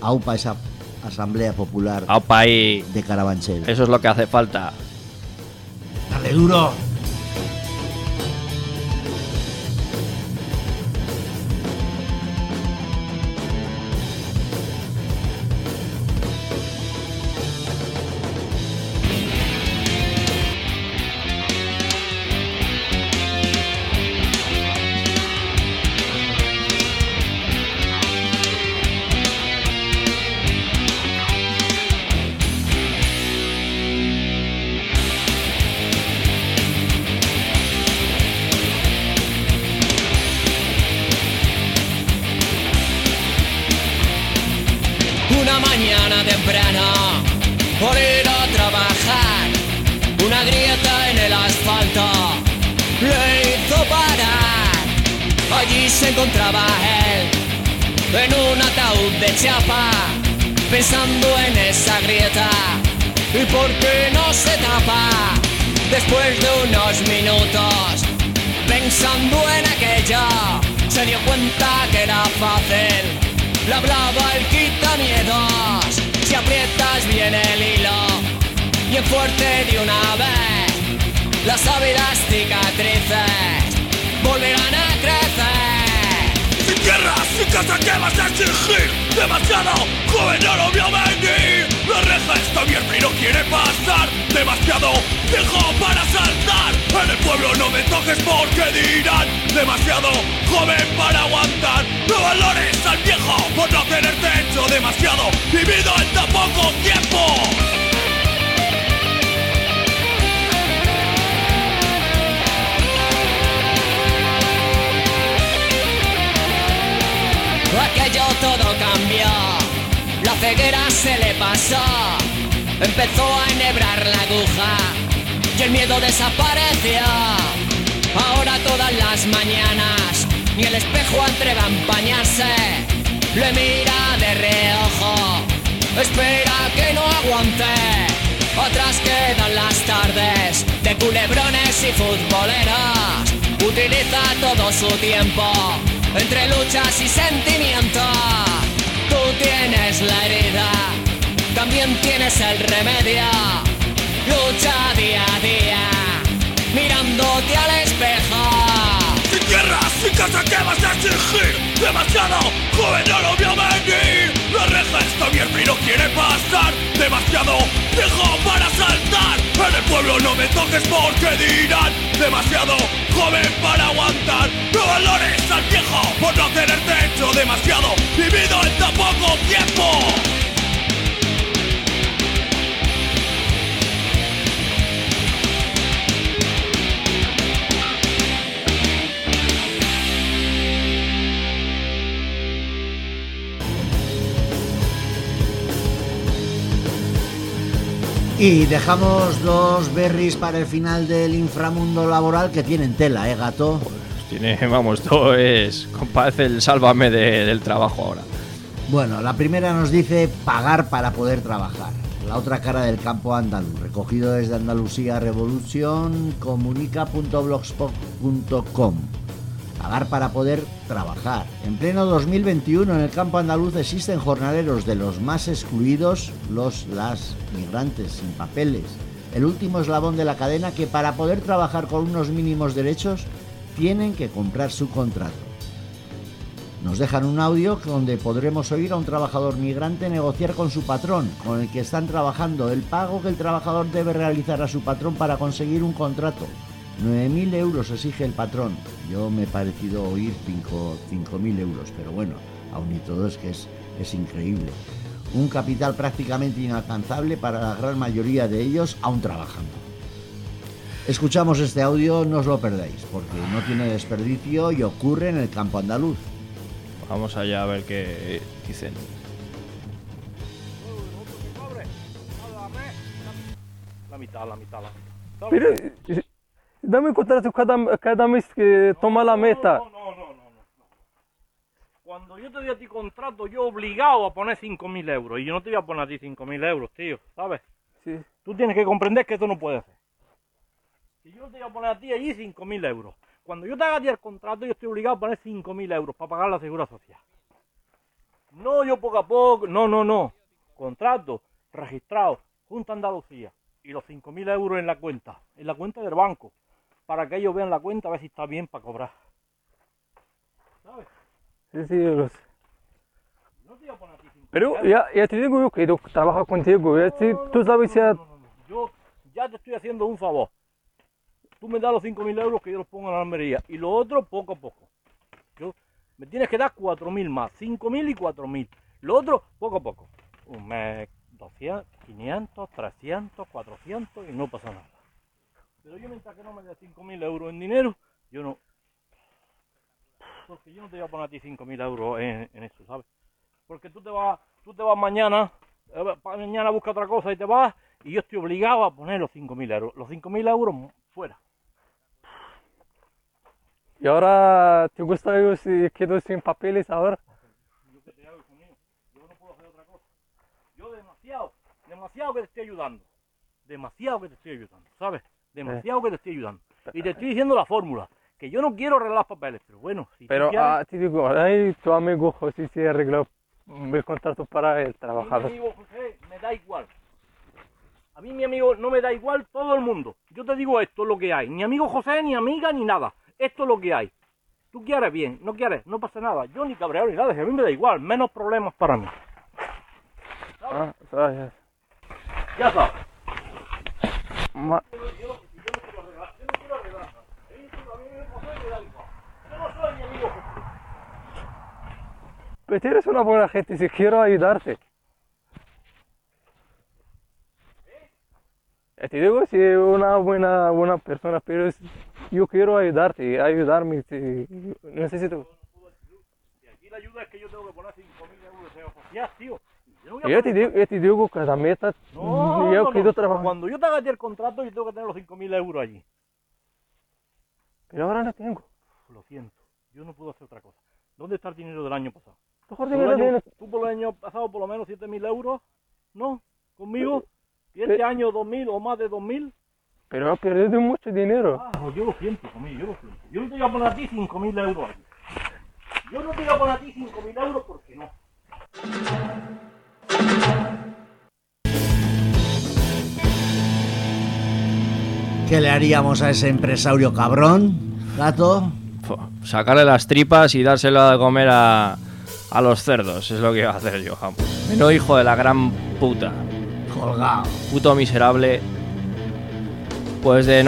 Aupa esa Asamblea Popular Aupa ahí. de Carabanchel. Eso es lo que hace falta. ¡Dale duro! Una mañana temprana, por ir a trabajar, una grieta en el asfalto le hizo parar. Allí se encontraba él, en un ataúd de chapa, pensando en esa grieta y por qué no se tapa. Después de unos minutos, pensando en aquello, se dio cuenta que era fácil. Le hablaba el quitamiedos. Si aprietas bien el hilo y en fuerte de una vez, las ávidas cicatrices volverán a crecer. Sin tierra, sin casa, ¿qué vas a exigir? Demasiado joven, no lo vio venir. La reja está abierta y no quiere pasar. Demasiado viejo para saltar. En el pueblo no me toques porque dirán. Demasiado joven para aguantar. No valores al viejo por no tener techo. Demasiado vivido en tan poco tiempo. Aquello todo cambió, la ceguera se le pasó, empezó a enhebrar la aguja y el miedo desapareció. Ahora todas las mañanas ni el espejo atreve a empañarse, le mira de reojo, espera que no aguante. Atrás quedan las tardes de culebrones y futboleros, utiliza todo su tiempo entre luchas y sentimientos. Tú tienes la herida, también tienes el remedio. Lucha día a día, mirándote al espejo. Sin tierra, sin casa, ¿qué vas a exigir? Demasiado joven, no lo vio venir. La reja está abierta y no quiere pasar. Demasiado viejo para saltar. En el pueblo no me toques porque dirán. Demasiado joven para aguantar. No valores al viejo por no tener techo. Demasiado vivido en tan poco tiempo. Y dejamos dos berries para el final del inframundo laboral que tienen tela, ¿eh, gato? Tiene, vamos, todo es, compadre, el sálvame de, del trabajo ahora. Bueno, la primera nos dice pagar para poder trabajar. La otra cara del campo andaluz, recogido desde Andalucía Revolución, comunica punto blogspot punto com. Pagar para poder trabajar. En pleno dos mil veintiuno en el campo andaluz existen jornaleros de los más excluidos, los las migrantes sin papeles. El último eslabón de la cadena que para poder trabajar con unos mínimos derechos tienen que comprar su contrato. Nos dejan un audio donde podremos oír a un trabajador migrante negociar con su patrón, con el que están trabajando, el pago que el trabajador debe realizar a su patrón para conseguir un contrato. nueve mil euros exige el patrón. Yo me he parecido oír cinco mil euros, pero bueno, aún y todo es que es, es increíble. Un capital prácticamente inalcanzable para la gran mayoría de ellos, aún trabajando. Escuchamos este audio, no os lo perdáis, porque no tiene desperdicio y ocurre en el campo andaluz. Vamos allá a ver qué dicen. La mitad, la mitad, la mitad. Pero, dame un contrato cada, cada mes que toma la meta. No, no, no, no, no. Cuando yo te doy a ti contrato, yo obligado a poner cinco mil euros. Y yo no te voy a poner a ti cinco mil euros, tío, ¿sabes? Sí. Tú tienes que comprender que esto no puede ser. Si yo no te voy a poner a ti allí cinco mil euros. Cuando yo te haga a ti el contrato, yo estoy obligado a poner cinco mil euros para pagar la seguridad social. No, yo poco a poco, no, no, no. Contrato registrado, Junta Andalucía. Y los cinco mil euros en la cuenta, en la cuenta del banco. Para que ellos vean la cuenta, a ver si está bien para cobrar. ¿Sabes? Sí, sí, yo lo sé. No te voy a poner aquí cinco mil Pero euros. ya, ya te digo yo que yo trabajo contigo. Ya, si tú sabes ya... No, no, no, no. Yo ya te estoy haciendo un favor. Tú me das los cinco mil euros que yo los pongo en la almería. Y lo otro, poco a poco. Yo, me tienes que dar cuatro mil más. cinco mil y cuatro mil. Lo otro, poco a poco. Un mes, doscientos, quinientos, trescientos, cuatrocientos y no pasa nada. Pero yo mientras que no me des cinco mil euros en dinero, yo no... Porque yo no te voy a poner a ti cinco mil euros en, en eso, ¿sabes? Porque tú te vas, tú te vas mañana, eh, mañana busca otra cosa y te vas, y yo estoy obligado a poner los cinco mil euros. Los cinco mil euros fuera. Y ahora te gusta yo si quedo sin papeles ahora. Yo que te hago conmigo, yo no puedo hacer otra cosa. Yo demasiado, demasiado que te estoy ayudando. Demasiado que te estoy ayudando, ¿sabes? Demasiado que te estoy ayudando. Y te estoy diciendo la fórmula, que yo no quiero arreglar papeles, pero bueno, si Pero tú quieres... ah, te digo, ahí tu amigo José se arregló el contrato para el A mí trabajador. mi amigo José me da igual. A mí mi amigo no me da igual todo el mundo. Yo te digo esto es lo que hay. Ni amigo José, ni amiga, ni nada. Esto es lo que hay. Tú quieres bien, no quieres, no pasa nada. Yo ni cabreado ni nada, a mí me da igual. Menos problemas para mí. Ah, sabes. Ya sabes. Ma- Yo no, yo no quiero arreglar, yo no quiero arreglar nada. A mí a mí mi José me da igual. Yo no soy mi amigo José. Pero tú eres una buena gente, si quiero ayudarte. Ya te digo, si es una buena, buena persona, pero es- yo quiero ayudarte, ayudarme. Si necesito. Y aquí la ayuda es que yo tengo que poner cinco mil euros de social, tío. Yo no voy a Yo te poner- digo, yo te digo que la meta, No, yo no, quiero no. trabajar. Cuando yo te haga a ti el contrato, yo tengo que tener los cinco mil euros allí. Pero ahora no tengo. Lo siento, yo no puedo hacer otra cosa. ¿Dónde está el dinero del año pasado? Mejor ¿Tú, de el año, dinero. tú por el año pasado por lo menos siete mil euros? ¿No? ¿Conmigo? ¿Y Pero- este año dos mil o más de dos mil? Pero he perdido mucho dinero. Ah, pues yo lo siento, conmigo, yo lo siento. Yo no te voy a poner a ti cinco mil euros allí. Yo no te voy a poner a ti cinco mil euros porque no. ¿Qué le haríamos a ese empresario cabrón, gato? Fu, Sacarle las tripas y dárselo de comer a, a los cerdos. Es lo que iba a hacer yo, jamás. Menudo hijo de la gran puta. Colgado. Puto miserable. Pues de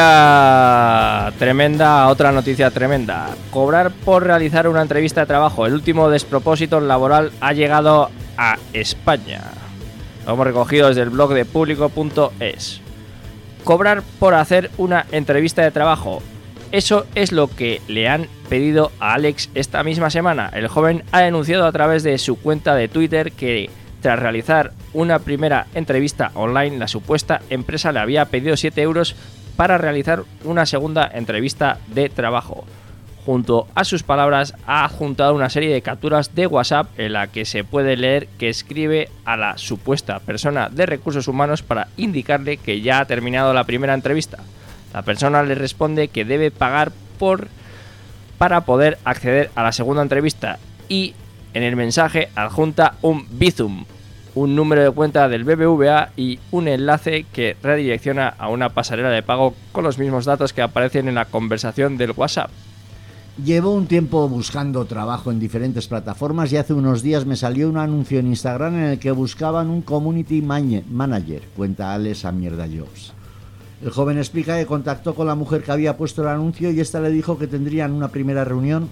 noticia tremenda a otra noticia tremenda. Cobrar por realizar una entrevista de trabajo. El último despropósito laboral ha llegado a España. Lo hemos recogido desde el blog de público punto es. Cobrar por hacer una entrevista de trabajo. Eso es lo que le han pedido a Alex esta misma semana. El joven ha denunciado a través de su cuenta de Twitter que tras realizar una primera entrevista online, la supuesta empresa le había pedido siete euros para realizar una segunda entrevista de trabajo. Junto a sus palabras, ha adjuntado una serie de capturas de WhatsApp en la que se puede leer que escribe a la supuesta persona de recursos humanos para indicarle que ya ha terminado la primera entrevista. La persona le responde que debe pagar por para poder acceder a la segunda entrevista y en el mensaje adjunta un Bizum, un número de cuenta del B B V A y un enlace que redirecciona a una pasarela de pago con los mismos datos que aparecen en la conversación del WhatsApp. Llevo un tiempo buscando trabajo en diferentes plataformas y hace unos días me salió un anuncio en Instagram en el que buscaban un community manager, cuenta Alex a Mierda Jobs. El joven explica que contactó con la mujer que había puesto el anuncio y esta le dijo que tendrían una primera reunión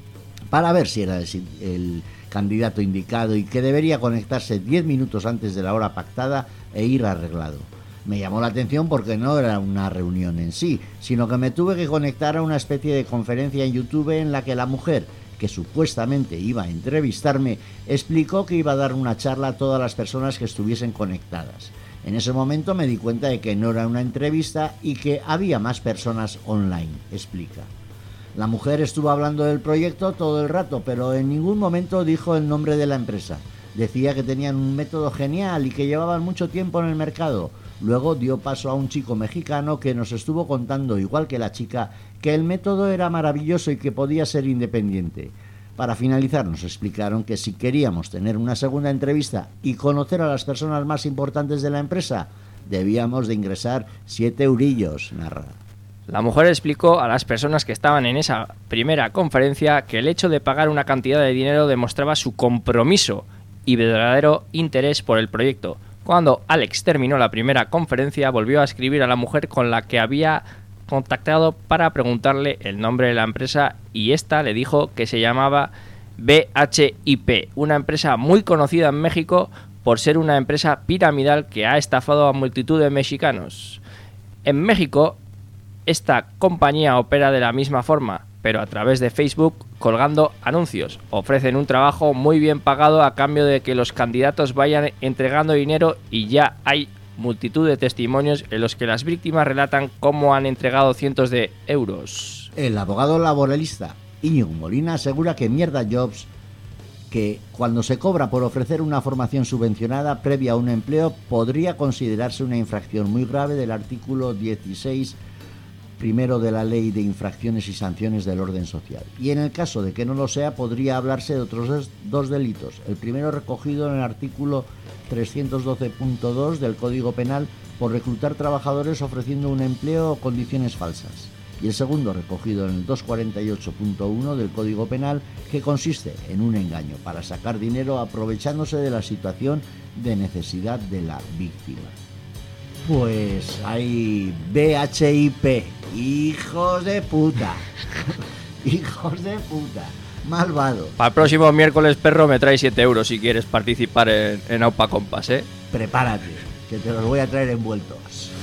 para ver si era el, el candidato indicado y que debería conectarse diez minutos antes de la hora pactada e ir arreglado. Me llamó la atención porque no era una reunión en sí, sino que me tuve que conectar a una especie de conferencia en YouTube en la que la mujer, que supuestamente iba a entrevistarme, explicó que iba a dar una charla a todas las personas que estuviesen conectadas. En ese momento me di cuenta de que no era una entrevista y que había más personas online, explica. La mujer estuvo hablando del proyecto todo el rato, pero en ningún momento dijo el nombre de la empresa. Decía que tenían un método genial y que llevaban mucho tiempo en el mercado. Luego dio paso a un chico mexicano que nos estuvo contando, igual que la chica, que el método era maravilloso y que podía ser independiente. Para finalizar, nos explicaron que si queríamos tener una segunda entrevista y conocer a las personas más importantes de la empresa, debíamos de ingresar siete eurillos, narra. La mujer explicó a las personas que estaban en esa primera conferencia que el hecho de pagar una cantidad de dinero demostraba su compromiso y verdadero interés por el proyecto. Cuando Alex terminó la primera conferencia, volvió a escribir a la mujer con la que había contactado para preguntarle el nombre de la empresa y esta le dijo que se llamaba B H I P, una empresa muy conocida en México por ser una empresa piramidal que ha estafado a multitud de mexicanos. En México, esta compañía opera de la misma forma, pero a través de Facebook colgando anuncios. Ofrecen un trabajo muy bien pagado a cambio de que los candidatos vayan entregando dinero y ya hay multitud de testimonios en los que las víctimas relatan cómo han entregado cientos de euros. El abogado laboralista Íñigo Molina asegura que Mierda Jobs, que cuando se cobra por ofrecer una formación subvencionada previa a un empleo, podría considerarse una infracción muy grave del artículo dieciséis primero de la Ley de Infracciones y Sanciones del Orden Social. Y en el caso de que no lo sea, podría hablarse de otros dos, dos delitos. El primero recogido en el artículo trescientos doce punto dos del Código Penal por reclutar trabajadores ofreciendo un empleo o condiciones falsas. Y el segundo recogido en el doscientos cuarenta y ocho punto uno del Código Penal, que consiste en un engaño para sacar dinero aprovechándose de la situación de necesidad de la víctima. Pues hay B H I P, hijos de puta, hijos de puta, malvados. Para el próximo miércoles, perro, me traes siete euros si quieres participar en, en Aupa Compas, ¿eh? Prepárate, que te los voy a traer envueltos.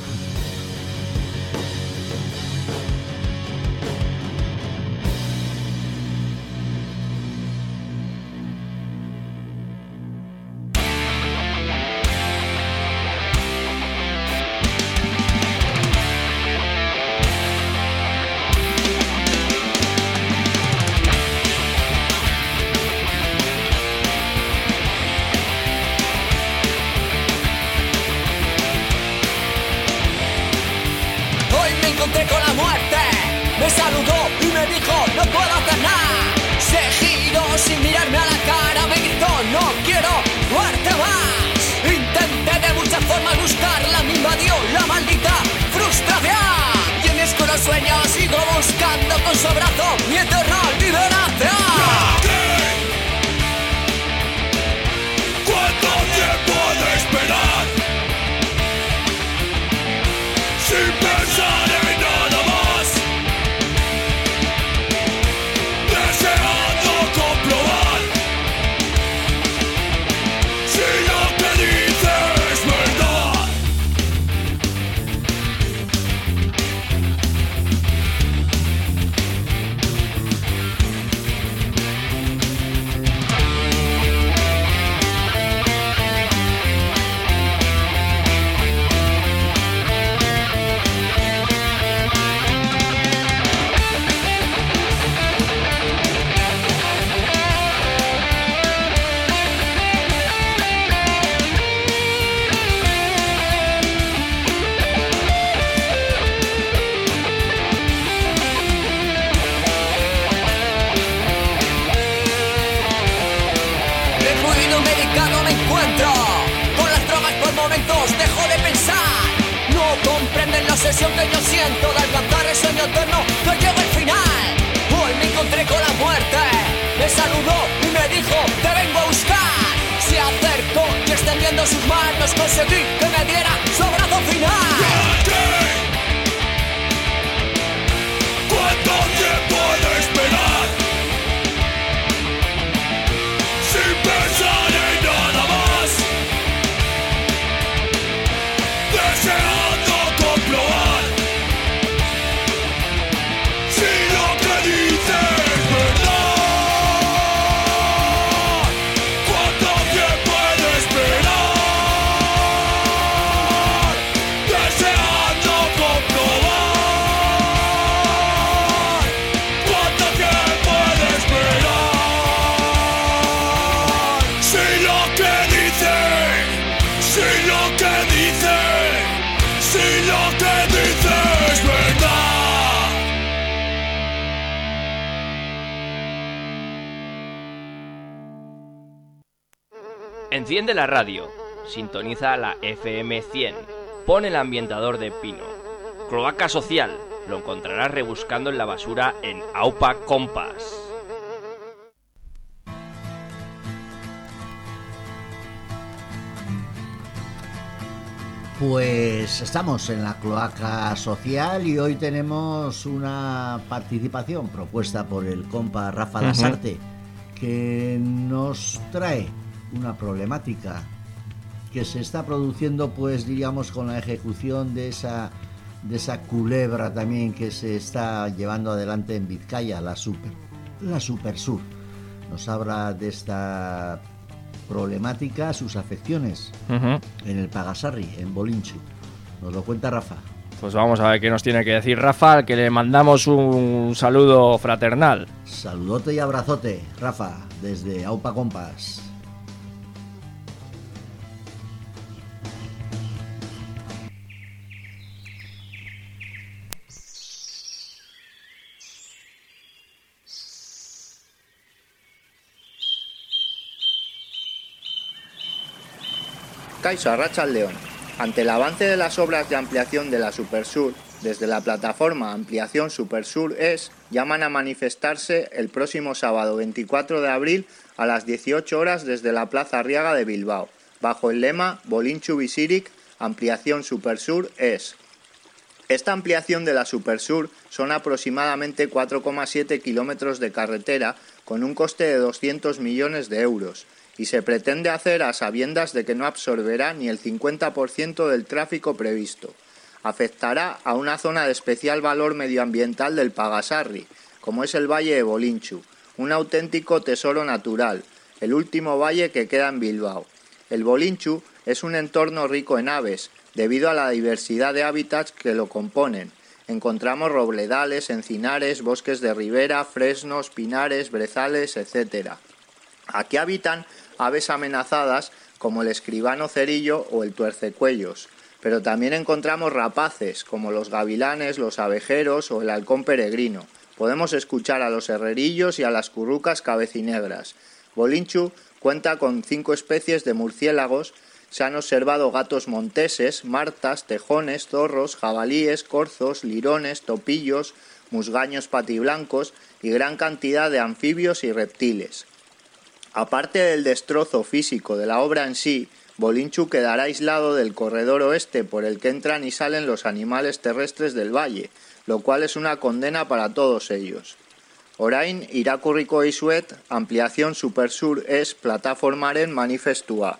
obsesión que yo siento de alcanzar el sueño eterno que llega al final. Hoy me encontré con la muerte, me saludó y me dijo te vengo a buscar. Se acercó y extendiendo sus manos conseguí que me diera su abrazo final. ¿Cuánto tiempo he de esperar? Sin pensar en nada más, deseando comprobar si lo que dice es verdad. ¿Cuánto tiempo he de esperar? Enciende la radio, sintoniza la F M cien, pon el ambientador de pino. Cloaca social, lo encontrarás rebuscando en la basura en Aupa Compas. Pues estamos en la cloaca social y hoy tenemos una participación propuesta por el compa Rafa uh-huh. Lasarte, que nos trae una problemática que se está produciendo, pues diríamos, con la ejecución de esa de esa culebra también que se está llevando adelante en Vizcaya, la Super, la Supersur. Nos habla de esta problemática, sus afecciones uh-huh. en el Pagasarri, en Bolinchu. Nos lo cuenta Rafa. Pues vamos a ver qué nos tiene que decir Rafa, al que le mandamos un saludo fraternal. Saludote y abrazote, Rafa, desde Aupa Compas. Kaixo Arratsaldeon. Ante el avance de las obras de ampliación de la Supersur, desde la plataforma Ampliación Supersur E S llaman a manifestarse el próximo sábado veinticuatro de abril a las dieciocho horas desde la Plaza Arriaga de Bilbao, bajo el lema Bolintxu Bizirik Ampliación Supersur E S. Esta ampliación de la Supersur son aproximadamente cuatro coma siete kilómetros de carretera con un coste de doscientos millones de euros. Y se pretende hacer a sabiendas de que no absorberá ni el cincuenta por ciento del tráfico previsto. Afectará a una zona de especial valor medioambiental del Pagasarri, como es el Valle de Bolintxu, un auténtico tesoro natural, el último valle que queda en Bilbao. El Bolintxu es un entorno rico en aves, debido a la diversidad de hábitats que lo componen. Encontramos robledales, encinares, bosques de ribera, fresnos, pinares, brezales, etcétera. Aquí habitan aves amenazadas como el escribano cerillo o el tuercecuellos, pero también encontramos rapaces como los gavilanes, los abejeros o el halcón peregrino. Podemos escuchar a los herrerillos y a las currucas cabecinegras. Bolintxu cuenta con cinco especies de murciélagos. Se han observado gatos monteses, martas, tejones, zorros, jabalíes, corzos, lirones, topillos, musgaños patiblancos y gran cantidad de anfibios y reptiles. Aparte del destrozo físico de la obra en sí, Bolintxu quedará aislado del corredor oeste por el que entran y salen los animales terrestres del valle, lo cual es una condena para todos ellos. Orain irakurriko dizuet Ampliación Supersur E S plataformaren manifestua.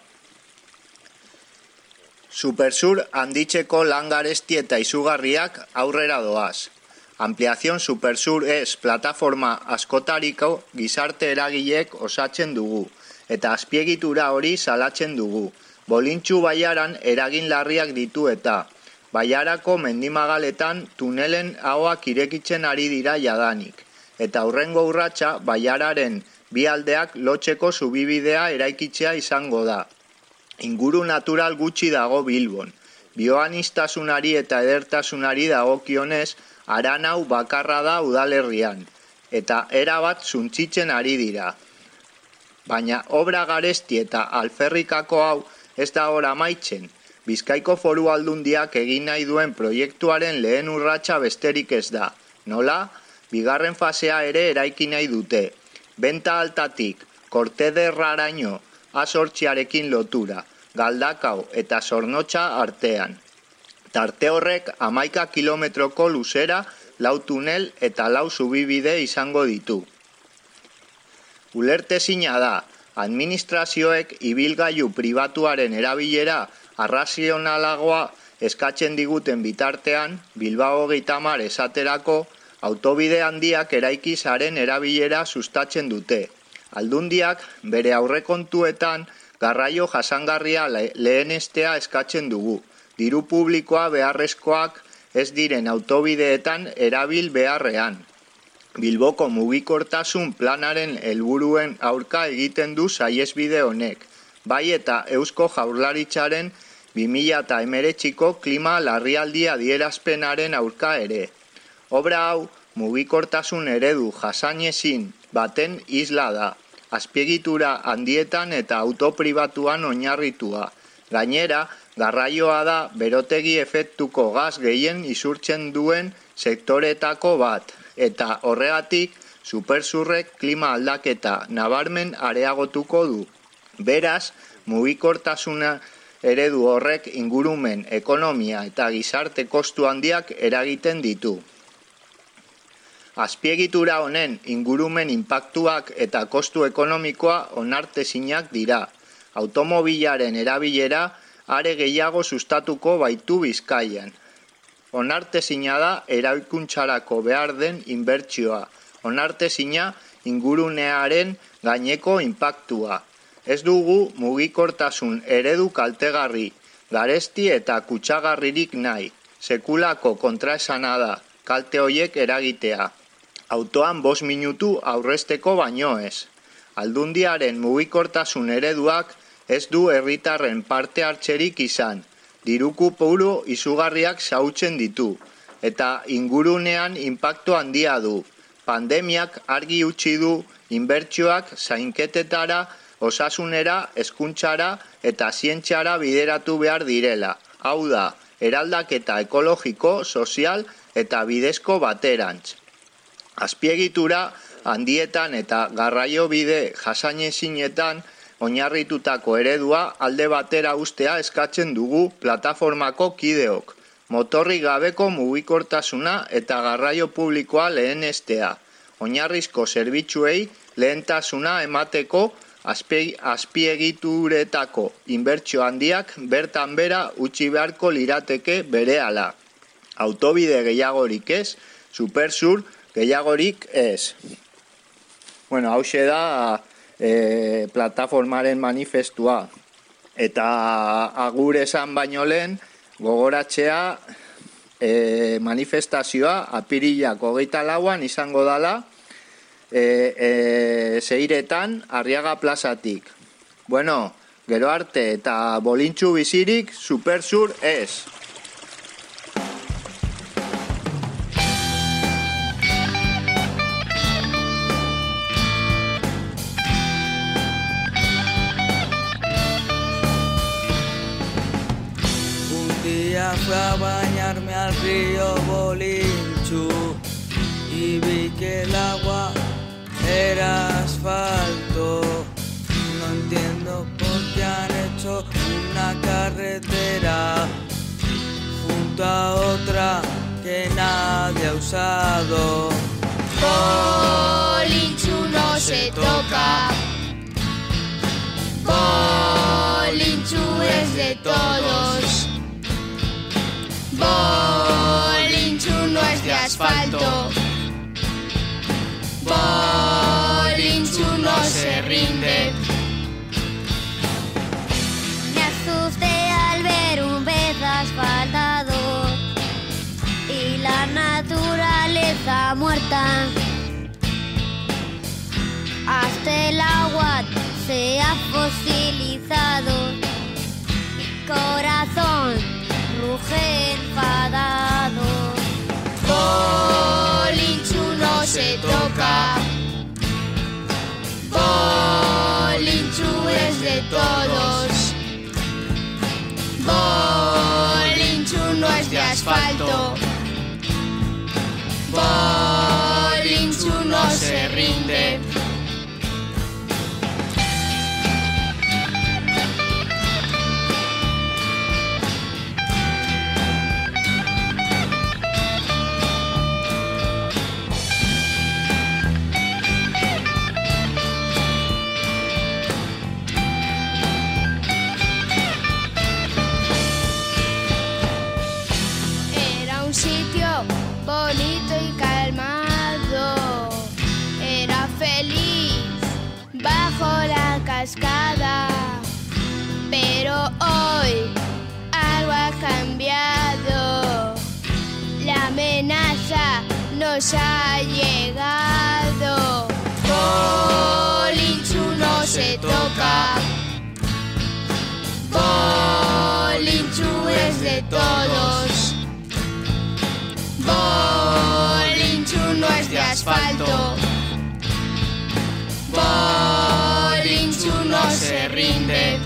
Supersur handitzeko lan garesti eta izugarriak aurrera doaz. Ampliación Supersur E S plataforma askotariko gizarte eragileek osatzen dugu, eta azpiegitura hori salatzen dugu. Bolintxu baiaran eragin larriak ditu eta, baiarako mendimagaletan tunelen ahoak irekitzen ari dira jadanik, eta hurrengo urratsa baiararen bi aldeak lotzeko zubibidea eraikitzea izango da. Inguru natural gutxi dago Bilbon. Bioanistasunari eta edertasunari dagokionez, Aranau bakarra da udalerrian, eta erabat suntsitzen ari dira. Baina obra garesti eta alferrikako hau ez da ora amaitzen. Bizkaiko Foru Aldundiak egin nahi duen proiektuaren lehen urratsa besterik ez da. Nola? Bigarren fasea ere eraiki nahi dute. Benta altatik, Kortederraraino, Asortziarekin lotura, Galdakao eta Zornotza artean. Tarte horrek hamaika kilometroko luzera, lau tunel eta lau zubibide izango ditu. Ulertezina da, administrazioek ibilgailu pribatuaren erabilera arrazionalagoa eskatzen diguten bitartean, Bilbao hogeita hamar esaterako, autobide handiak eraikizaren erabilera sustatzen dute. Aldundiak bere aurrekontuetan garraio jasangarria lehenestea eskatzen dugu. Diru publikoa beharrezkoak ez diren autobideetan erabil beharrean. Bilboko mugikortasun planaren helburuen aurka egiten du saihesbide honek, bai eta Eusko Jaurlaritzaren bi mila hemeretziko klima larrialdi adierazpenaren aurka ere. Obra hau mugikortasun eredu jasanezin baten isla da. azpiegitura handietan eta autopribatuan oinarritua. Gainera, garraioa da berotegi efektuko gas gehien isurtzen duen sektoretako bat, eta horregatik supersurrek klima aldaketa nabarmen areagotuko du. Beraz, mugikortasuna eredu horrek ingurumen, ekonomia eta gizarte kostu handiak eragiten ditu. Azpiegitura honen ingurumen inpaktuak eta kostu ekonomikoa onartezinak dira. Automobilaren erabilera are gehiago sustatuko baitu Bizkaian. Onartezina da eraikuntzarako behar den inbertsioa. Onartezina ingurunearen gaineko inpaktua. Ez dugu mugikortasun eredu kaltegarri, garesti eta kutsagarririk nahi. Sekulako kontraesana da, kalte hoiek eragitea. Autoan bost minutu aurrezteko baino ez. Aldundiaren mugikortasun ereduak ez du herritarren parte hartzerik izan. Diruku puru izugarriak xautzen ditu, eta ingurunean inpaktu handia du. Pandemiak argi utzi du inbertsioak zainketetara, osasunera, hezkuntzara eta zientziara bideratu behar direla. Hau da, eraldaketa ekologiko, sozial eta bidezko baterantz. Azpiegitura handietan eta garraio bide jasanezinetan oinarritutako eredua alde batera ustea eskatzen dugu plataformako kideok. Motorrik gabeko mugikortasuna eta garraio publikoa lehenestea. Oinarrizko zerbitzuei lehentasuna emateko azpiegituretako inbertsio handiak bertan bera utzi beharko lirateke berehala. Autobide gehiagorik ez, supersur gehiagorik ez. Bueno, hauxe da e, plataformaren manifestua. Eta agur esan baino lehen, gogoratzea e, manifestazioa apirilak hogeita lauan izango dala, E, e, zeiretan Arriaga plazatik. Bueno, gero arte eta bolintxu bizirik supersur ez. Un día fui a bañarme al río Bolinchu y vi que el agua era asfalto. No entiendo por qué han hecho una carretera junto a otra que nadie ha usado. Bolinchu no se toca, Bolinchu es de todos, Bolinchu no es de asfalto, Bolinchu no se rinde. Me asusté al ver un pez asfaltado y la naturaleza muerta. Hasta el agua se ha fosilizado, mi corazón ruge enfadado. Bolinchu no se toca, Bolinchu es de todos, Bolinchu no es de asfalto, Bolinchu no se rinde. Bonito y calmado, era feliz bajo la cascada, pero hoy algo ha cambiado, la amenaza nos ha llegado. Bolinchu no se toca, Bolinchu es de todos, Bolinchu no es de asfalto, Bolinchu se rinde.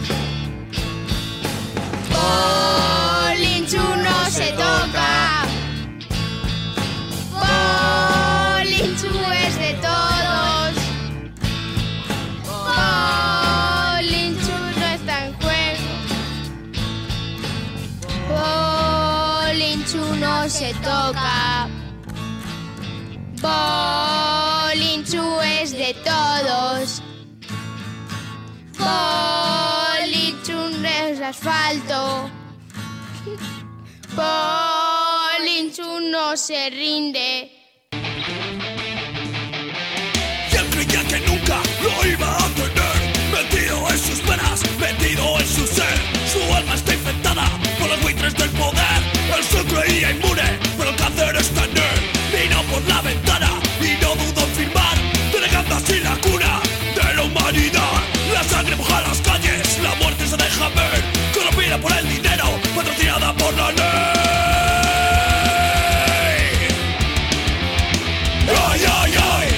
Polinchu no se toca. Polinchu es de todos. Polinchu no está en juego. Polinchu no se toca. Polinchu es de todos. Polinchu es asfalto. Polinchu no se rinde. Y él creía que nunca lo iba a tener. Metido en sus venas, metido en su ser. Su alma está infectada por los buitres del poder. Él se creía inmune, pero el cáncer está en él. Vino por la ventana y no dudó en firmar, denegando así la cura de la humanidad. La sangre moja las calles, la muerte se deja ver, corrompida por el dinero, patrocinada por la ley. Ay, ay, ay.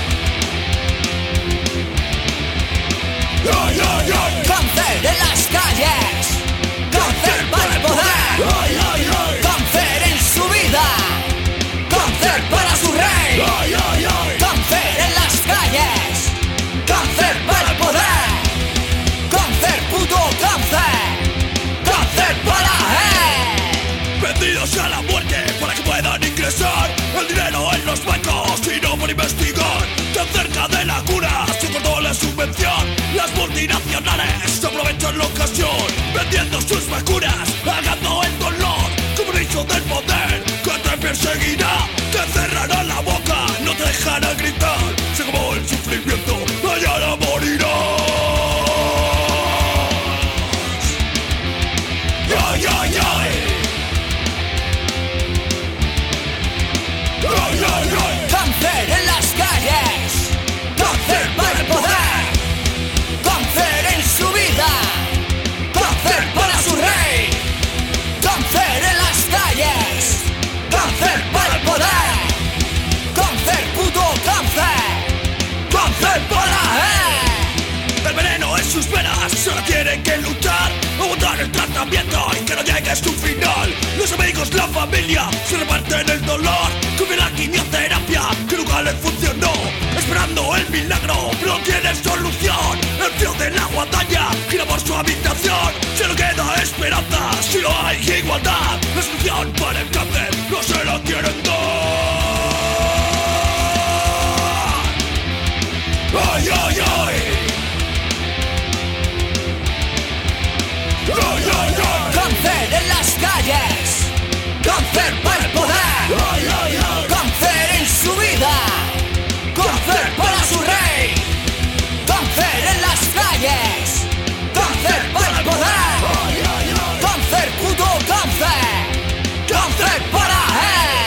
Ay, ay, ay. Cáncer en las calles, cáncer para el poder. Ay, ay, ay. Cáncer en su vida, cáncer para su rey. Ay, ay, ay. Cáncer en las calles, cáncer para el poder. Cáncer, puto cáncer, cáncer para él. Vendidos a la muerte para que puedan ingresar el dinero en los bancos y no por investigar. Tan cerca de la cura se cortó la subvención. Las multinacionales se aprovechan la ocasión, vendiendo sus vacunas, pagando el dolor. Compromiso del poder que te perseguirá, te cerrará la boca, no te dejará gritar. Se acabó el sufrimiento, mañana morirás. Ay, ay, ay. Ay, ay, ay. Cáncer en las calles, cáncer para el poder. Cáncer en su vida, cáncer para su rey. Cáncer en las calles, cáncer para el poder. Cáncer, puto cáncer, cáncer para él. El veneno en sus venas, solo tienen que luchar, aguantar el tratamiento y que no llegue a su final. Los amigos, la familia, se reparten el dolor, como la quimioterapia que nunca le funcionó. Esperando el milagro, no tiene solución. El frío de la guadaña gira por su habitación. Se le queda esperanza si no hay igualdad. La solución para el cáncer no se la quieren dar. Ay, ay, ay. Ay, ay, ay. Cáncer en las calles, cáncer para el poder. Ay, ay, ay. Cáncer en su vida, cáncer para su rey. Cáncer en las calles, cáncer para el poder. Ay, ay, ay. Cáncer, puto cáncer, cáncer para él.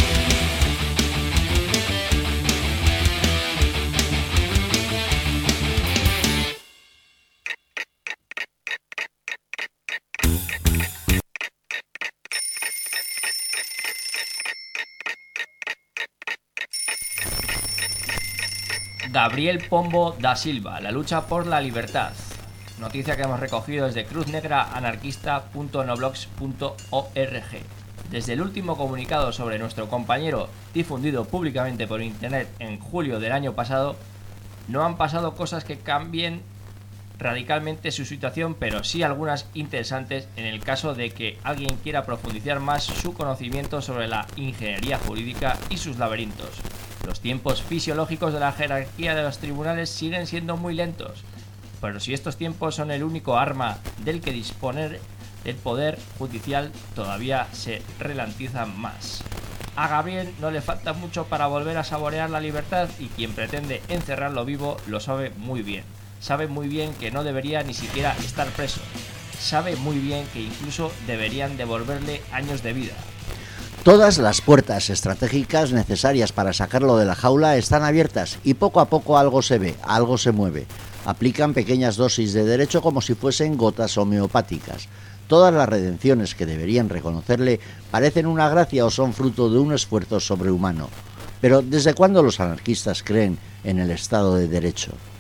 Gabriel Pombo da Silva, la lucha por la libertad. Noticia que hemos recogido desde cruz negra anarquista punto noblogs punto org. Desde el último comunicado sobre nuestro compañero, difundido públicamente por internet en julio del año pasado, no han pasado cosas que cambien radicalmente su situación, pero sí algunas interesantes en el caso de que alguien quiera profundizar más su conocimiento sobre la ingeniería jurídica y sus laberintos. Los tiempos fisiológicos de la jerarquía de los tribunales siguen siendo muy lentos, pero si estos tiempos son el único arma del que disponer el poder judicial, todavía se ralentizan más. A Gabriel no le falta mucho para volver a saborear la libertad, y quien pretende encerrarlo vivo lo sabe muy bien. Sabe muy bien que no debería ni siquiera estar preso. Sabe muy bien que incluso deberían devolverle años de vida. Todas las puertas estratégicas necesarias para sacarlo de la jaula están abiertas y poco a poco algo se ve, algo se mueve. Aplican pequeñas dosis de derecho como si fuesen gotas homeopáticas. Todas las redenciones que deberían reconocerle parecen una gracia o son fruto de un esfuerzo sobrehumano. Pero ¿desde cuándo los anarquistas creen en el Estado de Derecho?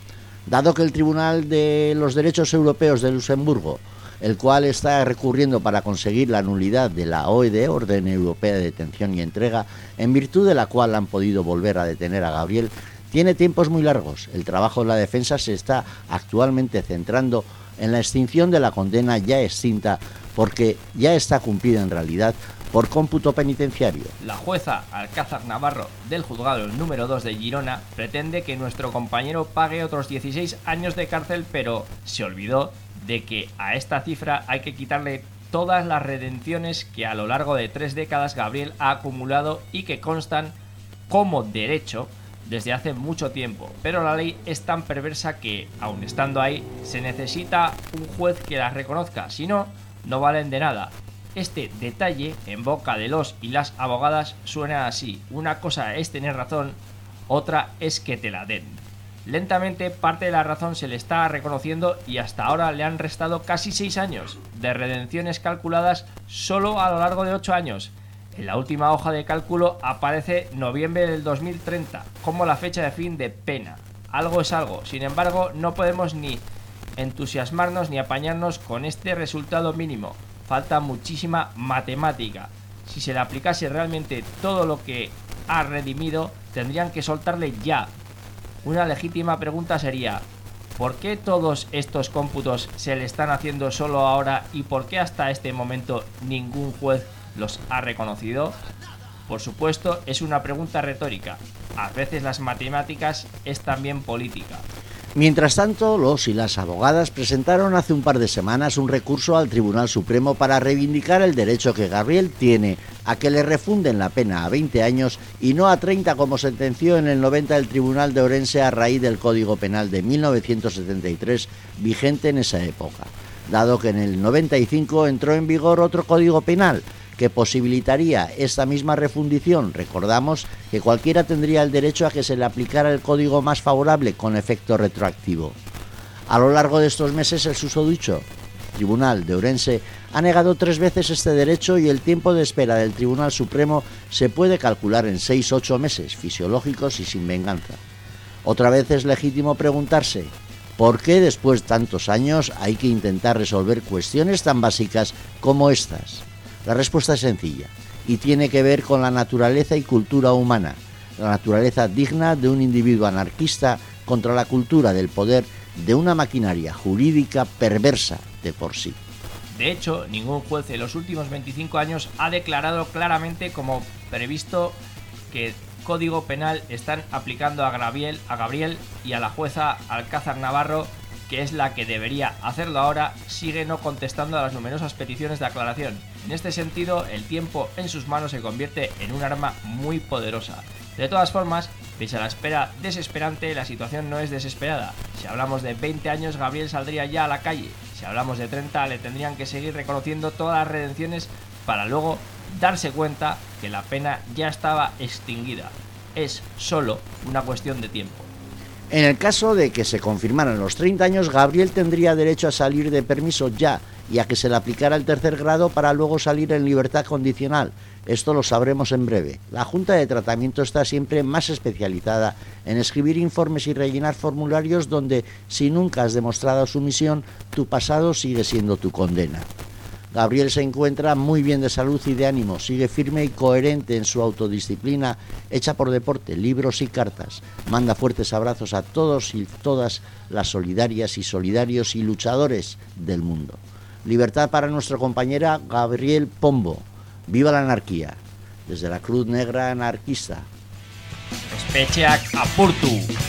Dado que el Tribunal de los Derechos Europeos de Luxemburgo, el cual está recurriendo para conseguir la nulidad de la O E D, Orden Europea de Detención y Entrega, en virtud de la cual han podido volver a detener a Gabriel, tiene tiempos muy largos. El trabajo de la defensa se está actualmente centrando en la extinción de la condena ya extinta, porque ya está cumplida en realidad por cómputo penitenciario. La jueza Alcázar Navarro del juzgado número dos de Girona pretende que nuestro compañero pague otros dieciséis años de cárcel, pero se olvidó de que a esta cifra hay que quitarle todas las redenciones que a lo largo de tres décadas Gabriel ha acumulado y que constan como derecho desde hace mucho tiempo, pero la ley es tan perversa que, aun estando ahí, se necesita un juez que las reconozca, si no, no valen de nada. Este detalle, en boca de los y las abogadas, suena así: una cosa es tener razón, otra es que te la den. Lentamente parte de la razón se le está reconociendo y hasta ahora le han restado casi seis años de redenciones calculadas solo a lo largo de ocho años. En la última hoja de cálculo aparece noviembre del dos mil treinta como la fecha de fin de pena. Algo es algo, sin embargo no podemos ni entusiasmarnos ni apañarnos con este resultado mínimo. Falta muchísima matemática. Si se le aplicase realmente todo lo que ha redimido, tendrían que soltarle ya. Una legítima pregunta sería: ¿por qué todos estos cómputos se le están haciendo solo ahora y por qué hasta este momento ningún juez los ha reconocido? Por supuesto, es una pregunta retórica. A veces las matemáticas es también política. Mientras tanto, los y las abogadas presentaron hace un par de semanas un recurso al Tribunal Supremo para reivindicar el derecho que Gabriel tiene a que le refunden la pena a veinte años y no a treinta como sentenció en el noventa el Tribunal de Orense a raíz del Código Penal de mil novecientos setenta y tres vigente en esa época, dado que en el noventa y cinco entró en vigor otro Código Penal que posibilitaría esta misma refundición. Recordamos que cualquiera tendría el derecho a que se le aplicara el código más favorable con efecto retroactivo. A lo largo de estos meses el susodicho Tribunal de Orense ha negado tres veces este derecho y el tiempo de espera del Tribunal Supremo se puede calcular en seis a ocho meses, fisiológicos y sin venganza. Otra vez es legítimo preguntarse: ¿por qué después de tantos años hay que intentar resolver cuestiones tan básicas como estas? La respuesta es sencilla y tiene que ver con la naturaleza y cultura humana, la naturaleza digna de un individuo anarquista contra la cultura del poder de una maquinaria jurídica perversa de por sí. De hecho, ningún juez en los últimos veinticinco años ha declarado claramente como previsto que Código Penal están aplicando a Gabriel, a Gabriel y a la jueza Alcázar Navarro, que es la que debería hacerlo ahora, sigue no contestando a las numerosas peticiones de aclaración. En este sentido, el tiempo en sus manos se convierte en un arma muy poderosa. De todas formas, pese a la espera desesperante, la situación no es desesperada. Si hablamos de veinte años, Gabriel saldría ya a la calle. Si hablamos de treinta, le tendrían que seguir reconociendo todas las redenciones para luego darse cuenta que la pena ya estaba extinguida. Es solo una cuestión de tiempo. En el caso de que se confirmaran los treinta años, Gabriel tendría derecho a salir de permiso ya y a que se le aplicara el tercer grado para luego salir en libertad condicional. Esto lo sabremos en breve. La Junta de Tratamiento está siempre más especializada en escribir informes y rellenar formularios donde, si nunca has demostrado sumisión, tu pasado sigue siendo tu condena. Gabriel se encuentra muy bien de salud y de ánimo, sigue firme y coherente en su autodisciplina, hecha por deporte, libros y cartas. Manda fuertes abrazos a todos y todas las solidarias y solidarios y luchadores del mundo. Libertad para nuestra compañera Gabriel Pombo. ¡Viva la anarquía! Desde la Cruz Negra Anarquista. Espetxeak apurtu.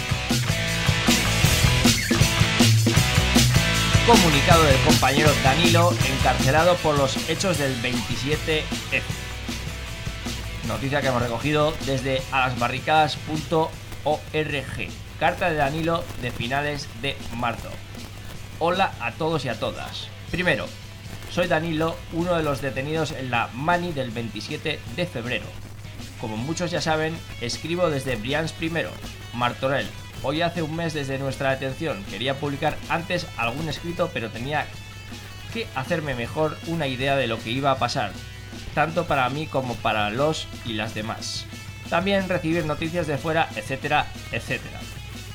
Comunicado del compañero Danilo, encarcelado por los hechos del veintisiete efe. Noticia que hemos recogido desde alasbarricadas punto org. Carta de Danilo de finales de marzo. Hola a todos y a todas. Primero, soy Danilo, uno de los detenidos en la Mani del veintisiete de febrero. Como muchos ya saben, escribo desde Brians primero, Martorell. Hoy hace un mes desde nuestra detención. Quería publicar antes algún escrito, pero tenía que hacerme mejor una idea de lo que iba a pasar, tanto para mí como para los y las demás. También recibir noticias de fuera, etcétera, etcétera.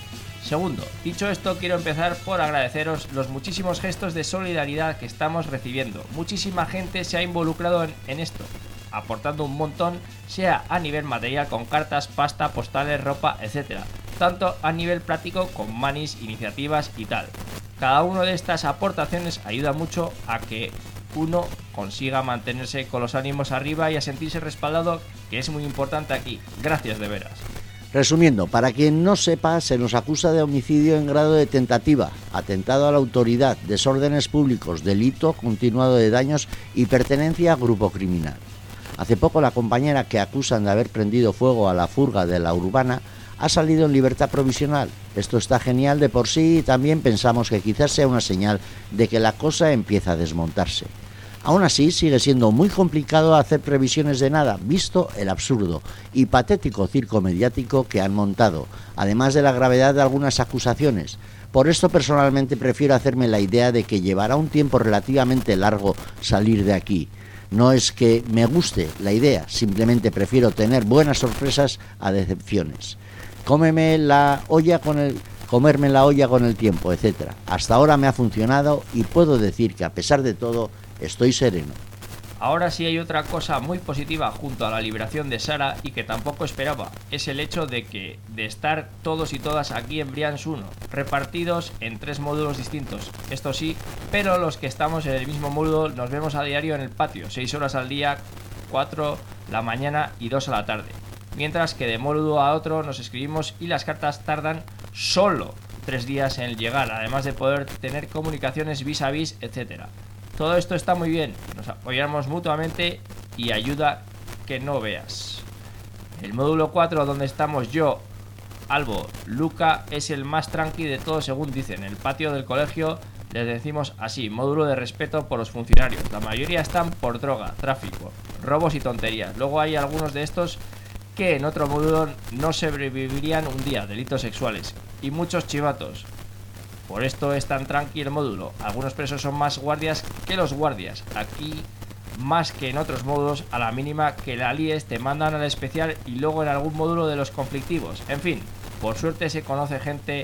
Segundo, dicho esto, quiero empezar por agradeceros los muchísimos gestos de solidaridad que estamos recibiendo. Muchísima gente se ha involucrado en, en esto, aportando un montón, sea a nivel material con cartas, pasta, postales, ropa, etcétera, tanto a nivel práctico con manis, iniciativas y tal. Cada una de estas aportaciones ayuda mucho a que uno consiga mantenerse con los ánimos arriba y a sentirse respaldado, que es muy importante aquí. Gracias de veras. Resumiendo, para quien no sepa, se nos acusa de homicidio en grado de tentativa, atentado a la autoridad, desórdenes públicos, delito continuado de daños y pertenencia a grupo criminal. Hace poco la compañera que acusan de haber prendido fuego a la furga de la Urbana ha salido en libertad provisional. Esto está genial de por sí y también pensamos que quizás sea una señal de que la cosa empieza a desmontarse. Aún así, sigue siendo muy complicado hacer previsiones de nada, visto el absurdo y patético circo mediático que han montado, además de la gravedad de algunas acusaciones. Por esto, personalmente, prefiero hacerme la idea de que llevará un tiempo relativamente largo salir de aquí. No es que me guste la idea, simplemente prefiero tener buenas sorpresas a decepciones. Cómeme la olla con el... comerme la olla con el tiempo, etcétera. Hasta ahora me ha funcionado y puedo decir que, a pesar de todo, estoy sereno. Ahora sí hay otra cosa muy positiva junto a la liberación de Sara y que tampoco esperaba. Es el hecho de que de estar todos y todas aquí en Brians uno, repartidos en tres módulos distintos. Esto sí, pero los que estamos en el mismo módulo nos vemos a diario en el patio, seis horas al día, cuatro la mañana y dos a la tarde. Mientras que de módulo a otro nos escribimos y las cartas tardan solo tres días en llegar, además de poder tener comunicaciones vis a vis, etcétera. Todo esto está muy bien, nos apoyamos mutuamente y ayuda que no veas. El módulo cuatro, donde estamos yo, Albo, Luca, es el más tranqui de todos según dicen. El patio del colegio les decimos así, módulo de respeto por los funcionarios. La mayoría están por droga, tráfico, robos y tonterías. Luego hay algunos de estos que en otro módulo no sobrevivirían un día, delitos sexuales. Y muchos chivatos. Por esto es tan tranqui el módulo. Algunos presos son más guardias que los guardias. Aquí, más que en otros módulos, a la mínima que la líes te mandan al especial y luego en algún módulo de los conflictivos. En fin, por suerte se conoce gente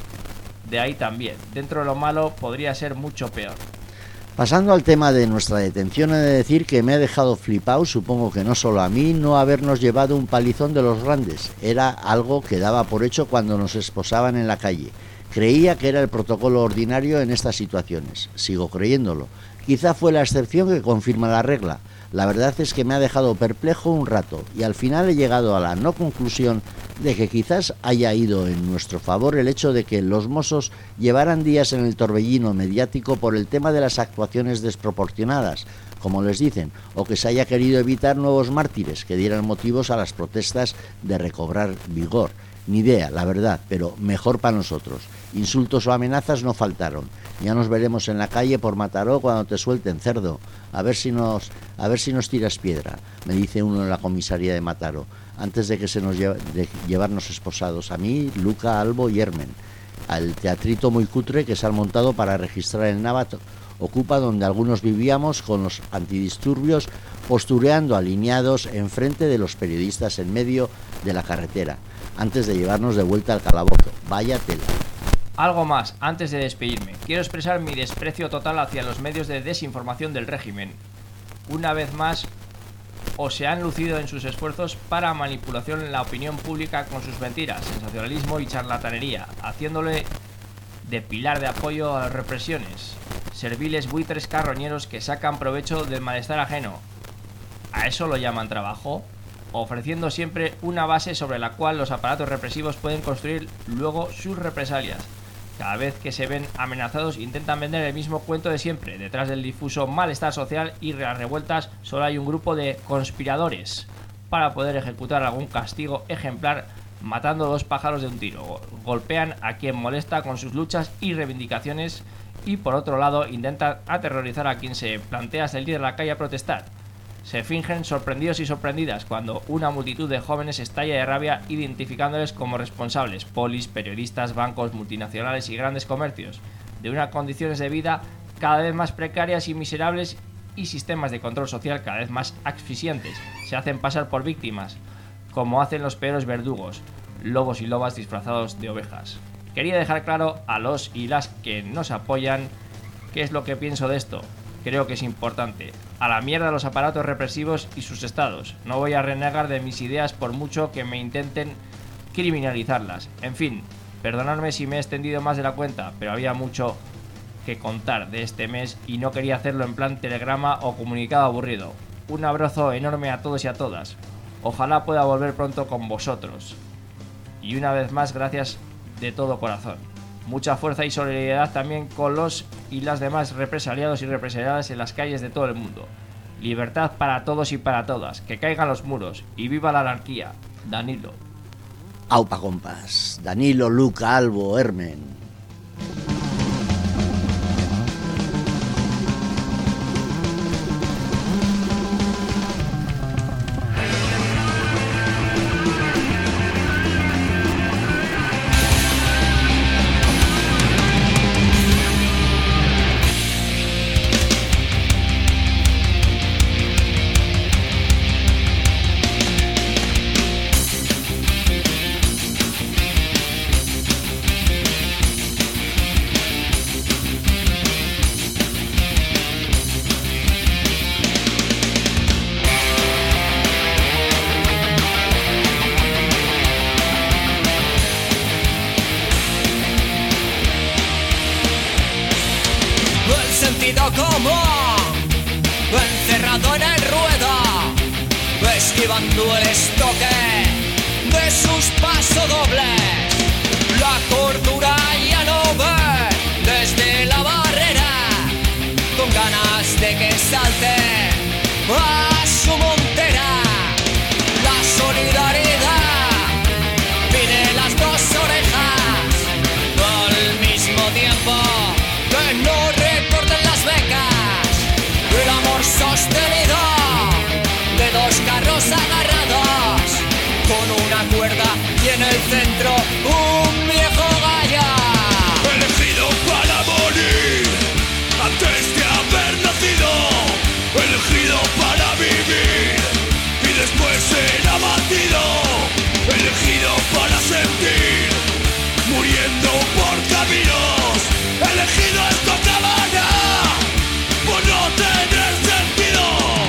de ahí también. Dentro de lo malo podría ser mucho peor. Pasando al tema de nuestra detención, he de decir que me ha dejado flipado, supongo que no solo a mí, no habernos llevado un palizón de los grandes. Era algo que daba por hecho cuando nos esposaban en la calle. Creía que era el protocolo ordinario en estas situaciones. Sigo creyéndolo. Quizá fue la excepción que confirma la regla. La verdad es que me ha dejado perplejo un rato y al final he llegado a la no conclusión de que quizás haya ido en nuestro favor el hecho de que los mozos llevaran días en el torbellino mediático por el tema de las actuaciones desproporcionadas, como les dicen, o que se haya querido evitar nuevos mártires que dieran motivos a las protestas de recobrar vigor. Ni idea, la verdad, pero mejor para nosotros. Insultos o amenazas no faltaron. Ya nos veremos en la calle por Mataró cuando te suelten, cerdo. A ver si nos, a ver si nos tiras piedra, me dice uno en la comisaría de Mataró, antes de que se nos lleve, de llevarnos esposados, a mí, Luca, Albo y Hermen. Al teatrito muy cutre que se han montado para registrar el Navato Ocupa, donde algunos vivíamos con los antidisturbios postureando alineados enfrente de los periodistas en medio de la carretera, antes de llevarnos de vuelta al calabozo. Vaya tela. Algo más, antes de despedirme. Quiero expresar mi desprecio total hacia los medios de desinformación del régimen. Una vez más, o se han lucido en sus esfuerzos para manipulación en la opinión pública con sus mentiras, sensacionalismo y charlatanería, haciéndole de pilar de apoyo a las represiones. Serviles buitres carroñeros que sacan provecho del malestar ajeno. ¿A eso lo llaman trabajo? Ofreciendo siempre una base sobre la cual los aparatos represivos pueden construir luego sus represalias. Cada vez que se ven amenazados intentan vender el mismo cuento de siempre. Detrás del difuso malestar social y las revueltas solo hay un grupo de conspiradores para poder ejecutar algún castigo ejemplar, matando dos pájaros de un tiro. Golpean a quien molesta con sus luchas y reivindicaciones y por otro lado intentan aterrorizar a quien se plantea salir de la calle a protestar. Se fingen sorprendidos y sorprendidas cuando una multitud de jóvenes estalla de rabia identificándoles como responsables, polis, periodistas, bancos, multinacionales y grandes comercios, de unas condiciones de vida cada vez más precarias y miserables y sistemas de control social cada vez más asfixiantes. Se hacen pasar por víctimas, como hacen los peores verdugos, lobos y lobas disfrazados de ovejas. Quería dejar claro a los y las que nos apoyan qué es lo que pienso de esto. Creo que es importante. A la mierda los aparatos represivos y sus estados. No voy a renegar de mis ideas por mucho que me intenten criminalizarlas. En fin, perdonadme si me he extendido más de la cuenta, pero había mucho que contar de este mes y no quería hacerlo en plan telegrama o comunicado aburrido. Un abrazo enorme a todos y a todas. Ojalá pueda volver pronto con vosotros. Y una vez más, gracias de todo corazón. Mucha fuerza y solidaridad también con los y las demás represaliados y represaliadas en las calles de todo el mundo. Libertad para todos y para todas. Que caigan los muros. Y viva la anarquía. Danilo. Aupa compas. Danilo, Luca, Albo, Hermen. Encerrado en el ruedo, esquivando el estoque de sus pasodobles. La cordura ya no ve desde la barrera, con ganas de que salte a su montera. La solidaridad pide las dos orejas al mismo tiempo que no recorten las becas. El amor sostenido de dos carros agarrados con una cuerda y en el centro un viejo gallo. Elegido para morir antes de haber nacido, elegido para vivir y después ser abatido, elegido para sentir muriendo por caminos, elegido esto acabará por no tener sentido.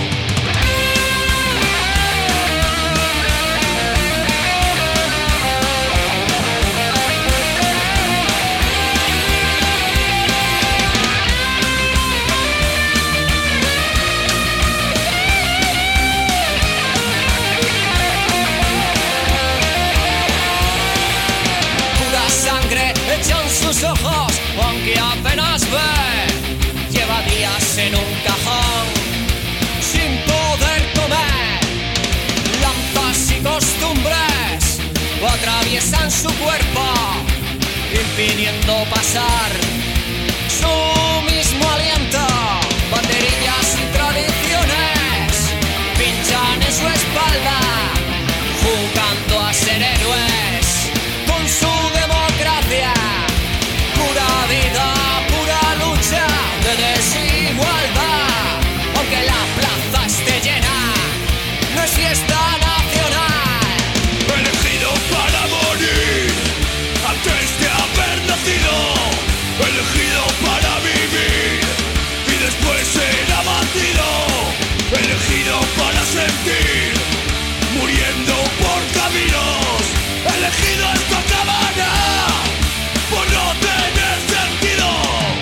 Pura sangre hecha en sus ojos, aunque apenas ve. Lleva días en un cajón sin poder comer. Lanzas y costumbres atraviesan su cuerpo, impidiendo pasar su mismo aliento. Banderillas y tradiciones pinchan en su espalda, jugando a ser héroes con su democracia. Pura vida, pura lucha de desigualdad. Aunque la plaza esté llena, no es fiesta nacional. Elegido para morir antes de haber nacido, elegido para vivir y después ser abatido, elegido para sentir muriendo por caminos, elegido esto acabará por no tener sentido.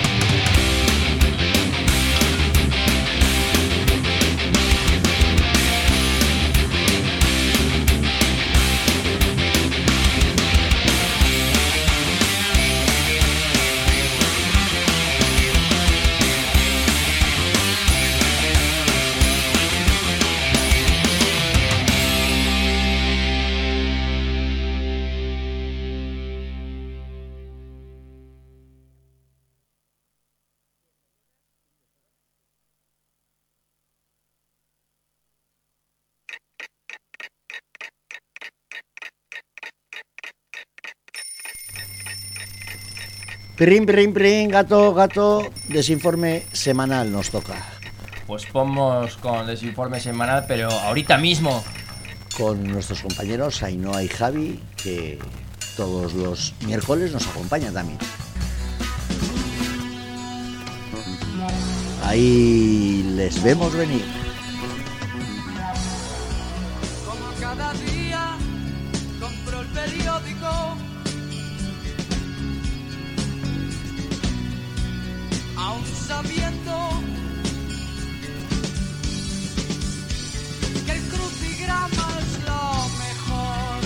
Prim, prim, prim, gato, gato, desinforme semanal nos toca. Pues ponemos con el desinforme semanal, pero ahorita mismo. Con nuestros compañeros Ainhoa y Javi, que todos los miércoles nos acompaña también. Ahí les vemos venir. Como cada día compro el periódico, aún sabiendo que el crucigrama es lo mejor.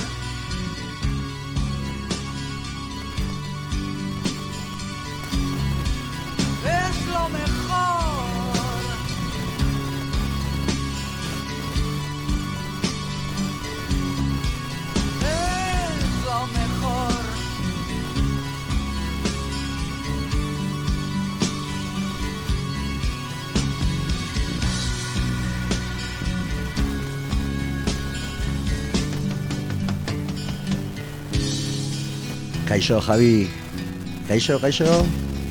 Es lo mejor. Es lo mejor. Kaixo, Javi. Kaixo, Kaixo.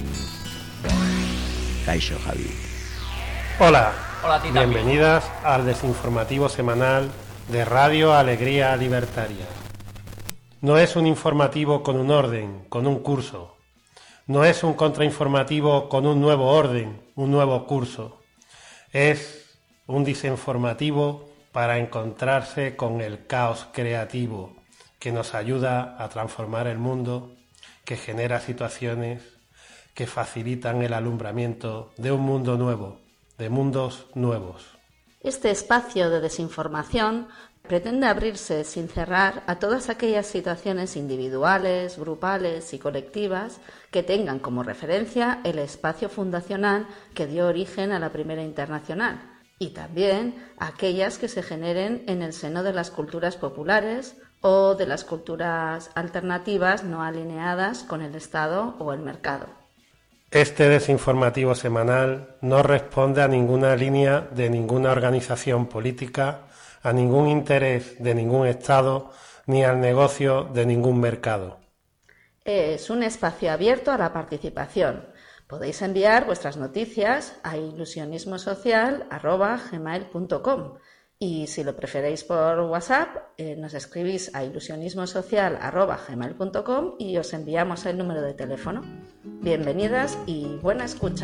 Kaixo, Javi. Hola. Hola a ti también. Bienvenidas al desinformativo semanal de Radio Alegría Libertaria. No es un informativo con un orden, con un curso. No es un contrainformativo con un nuevo orden, un nuevo curso. Es un desinformativo para encontrarse con el caos creativo que nos ayuda a transformar el mundo, que genera situaciones que facilitan el alumbramiento de un mundo nuevo, de mundos nuevos. Este espacio de desinformación pretende abrirse sin cerrar a todas aquellas situaciones individuales, grupales y colectivas que tengan como referencia el espacio fundacional que dio origen a la Primera Internacional, y también aquellas que se generen en el seno de las culturas populares o de las culturas alternativas no alineadas con el Estado o el mercado. Este desinformativo semanal no responde a ninguna línea de ninguna organización política, a ningún interés de ningún Estado, ni al negocio de ningún mercado. Es un espacio abierto a la participación. Podéis enviar vuestras noticias a ilusionismosocial arroba gmail punto com y si lo preferéis por WhatsApp, eh, nos escribís a ilusionismosocial arroba gmail punto com y os enviamos el número de teléfono. Bienvenidas y buena escucha.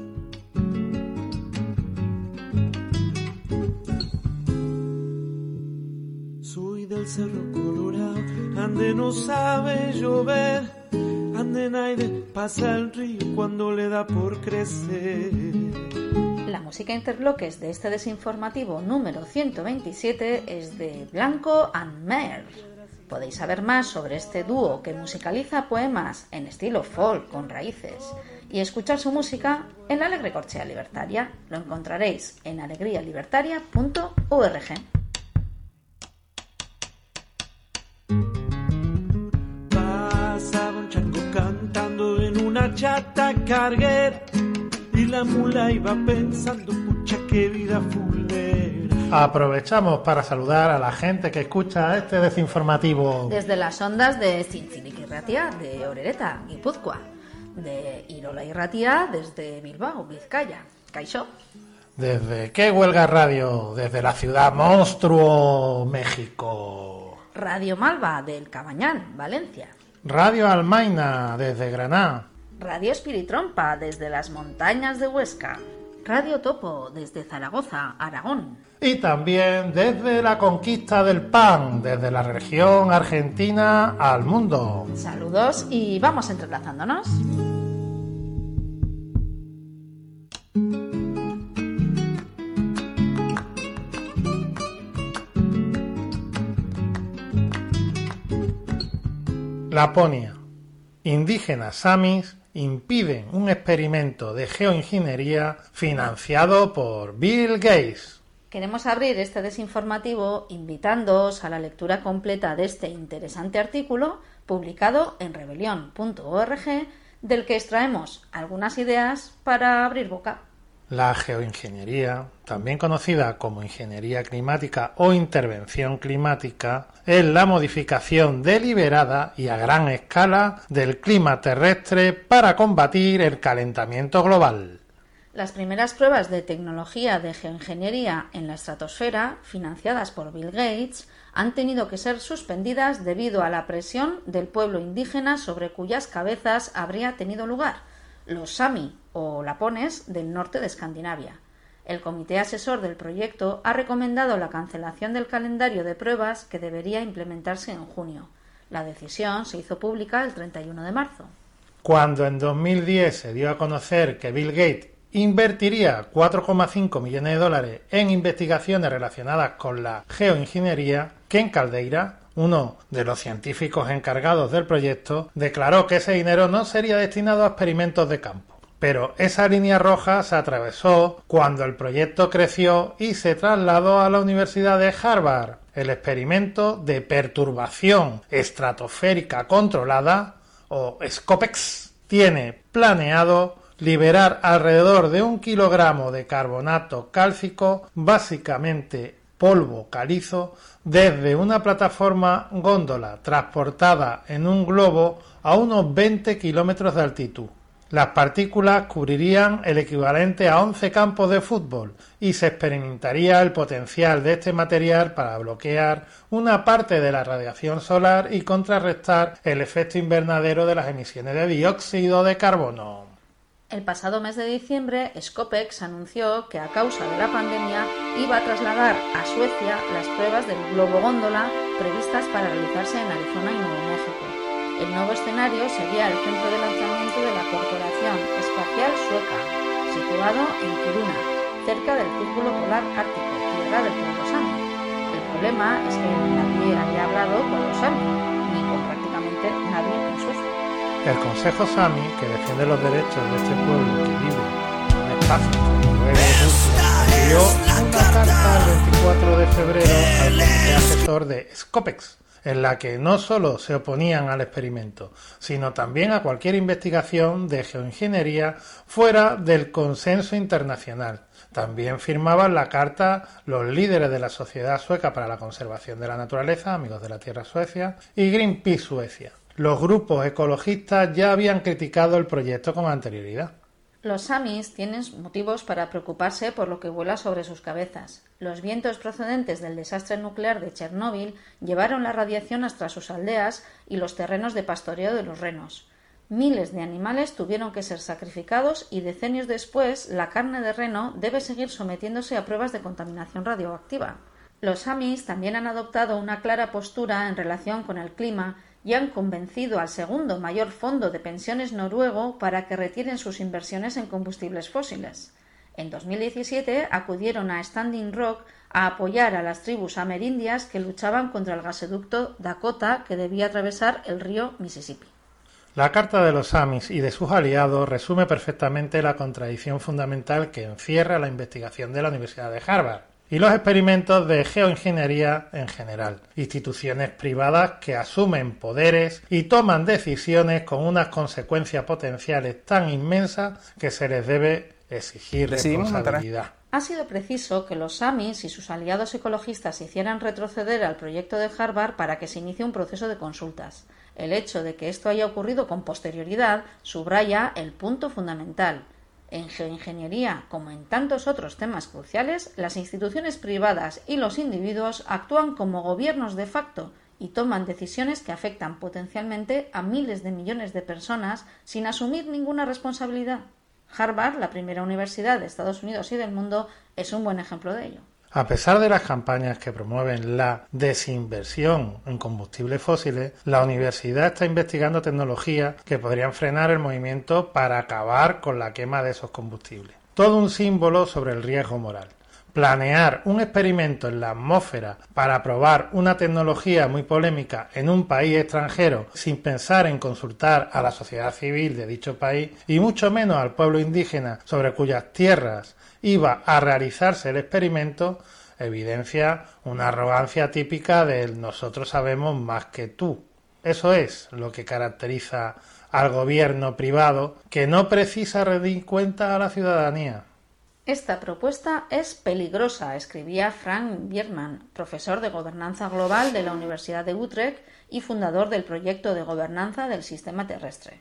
Soy del Cerro Colorado, ande no sabe llover, ande en aire pasa el río cuando le da por crecer. La música interbloques de este desinformativo número ciento veintisiete es de Blanco and Mer. Podéis saber más sobre este dúo que musicaliza poemas en estilo folk con raíces y escuchar su música en la Alegre Corchea Libertaria. Lo encontraréis en alegría libertaria punto org. Pasaba un chango cantando en una chata carguera y la mula iba pensando, pucha, qué vida fulera. Aprovechamos para saludar a la gente que escucha este desinformativo. Desde las ondas de Zintzilik Irratia, de Orereta, Guipúzcoa. De Irola Irratia, desde Bilbao, Vizcaya. Kaixo. ¿Desde qué huelga radio? Desde la ciudad monstruo, México. Radio Malva, del Cabañán, Valencia. Radio Almaina, desde Granada. Radio Espiritrompa, desde las montañas de Huesca. Radio Topo, desde Zaragoza, Aragón. Y también desde la conquista del pan, desde la región argentina al mundo. Saludos y vamos entrelazándonos. Laponia. Indígenas samis impiden un experimento de geoingeniería financiado por Bill Gates. Queremos abrir este desinformativo invitándoos a la lectura completa de este interesante artículo publicado en rebelión punto org, del que extraemos algunas ideas para abrir boca. La geoingeniería, también conocida como ingeniería climática o intervención climática, es la modificación deliberada y a gran escala del clima terrestre para combatir el calentamiento global. Las primeras pruebas de tecnología de geoingeniería en la estratosfera, financiadas por Bill Gates, han tenido que ser suspendidas debido a la presión del pueblo indígena sobre cuyas cabezas habría tenido lugar, los Sami o lapones del norte de Escandinavia. El comité asesor del proyecto ha recomendado la cancelación del calendario de pruebas que debería implementarse en junio. La decisión se hizo pública el treinta y uno de marzo. Cuando en dos mil diez se dio a conocer que Bill Gates invertiría cuatro coma cinco millones de dólares en investigaciones relacionadas con la geoingeniería, Ken Caldeira, uno de los científicos encargados del proyecto, declaró que ese dinero no sería destinado a experimentos de campo. Pero esa línea roja se atravesó cuando el proyecto creció y se trasladó a la Universidad de Harvard. El experimento de perturbación estratosférica controlada, o SCOPEX, tiene planeado liberar alrededor de un kilogramo de carbonato cálcico, básicamente polvo calizo, desde una plataforma góndola transportada en un globo a unos veinte kilómetros de altitud. Las partículas cubrirían el equivalente a once campos de fútbol y se experimentaría el potencial de este material para bloquear una parte de la radiación solar y contrarrestar el efecto invernadero de las emisiones de dióxido de carbono. El pasado mes de diciembre, Scopex anunció que a causa de la pandemia iba a trasladar a Suecia las pruebas del globo góndola previstas para realizarse en Arizona y Nuevo México. El nuevo escenario sería el centro de lanzamiento de la Corporación Espacial Sueca, situado en Kiruna, cerca del Círculo Polar Ártico, tierra del pueblo Sami. El problema es que nadie había hablado con los Sami, ni con prácticamente nadie en Suecia. El Consejo Sami, que defiende los derechos de este pueblo que vive en un espacio noruego y ruso, envió una carta el veinticuatro de febrero al comité asesor de SCOPEX, en la que no solo se oponían al experimento, sino también a cualquier investigación de geoingeniería fuera del consenso internacional. También firmaban la carta los líderes de la Sociedad Sueca para la Conservación de la Naturaleza, Amigos de la Tierra Suecia, y Greenpeace Suecia. Los grupos ecologistas ya habían criticado el proyecto con anterioridad. Los samis tienen motivos para preocuparse por lo que vuela sobre sus cabezas. Los vientos procedentes del desastre nuclear de Chernóbil llevaron la radiación hasta sus aldeas y los terrenos de pastoreo de los renos. Miles de animales tuvieron que ser sacrificados y decenios después la carne de reno debe seguir sometiéndose a pruebas de contaminación radioactiva. Los samis también han adoptado una clara postura en relación con el clima y han convencido al segundo mayor fondo de pensiones noruego para que retiren sus inversiones en combustibles fósiles. En dos mil diecisiete acudieron a Standing Rock a apoyar a las tribus amerindias que luchaban contra el gasoducto Dakota que debía atravesar el río Mississippi. La Carta de los Samis y de sus aliados resume perfectamente la contradicción fundamental que encierra la investigación de la Universidad de Harvard y los experimentos de geoingeniería en general, instituciones privadas que asumen poderes y toman decisiones con unas consecuencias potenciales tan inmensas que se les debe exigir responsabilidad. Ha sido preciso que los samis y sus aliados ecologistas hicieran retroceder al proyecto de Harvard para que se inicie un proceso de consultas. El hecho de que esto haya ocurrido con posterioridad subraya el punto fundamental. En geoingeniería, como en tantos otros temas cruciales, las instituciones privadas y los individuos actúan como gobiernos de facto y toman decisiones que afectan potencialmente a miles de millones de personas sin asumir ninguna responsabilidad. Harvard, la primera universidad de Estados Unidos y del mundo, es un buen ejemplo de ello. A pesar de las campañas que promueven la desinversión en combustibles fósiles, la universidad está investigando tecnologías que podrían frenar el movimiento para acabar con la quema de esos combustibles. Todo un símbolo sobre el riesgo moral. Planear un experimento en la atmósfera para probar una tecnología muy polémica en un país extranjero sin pensar en consultar a la sociedad civil de dicho país y mucho menos al pueblo indígena sobre cuyas tierras iba a realizarse el experimento, evidencia una arrogancia típica del nosotros sabemos más que tú. Eso es lo que caracteriza al gobierno privado que no precisa rendir cuenta a la ciudadanía. Esta propuesta es peligrosa, escribía Frank Bierman, profesor de Gobernanza Global de la Universidad de Utrecht y fundador del proyecto de gobernanza del sistema terrestre.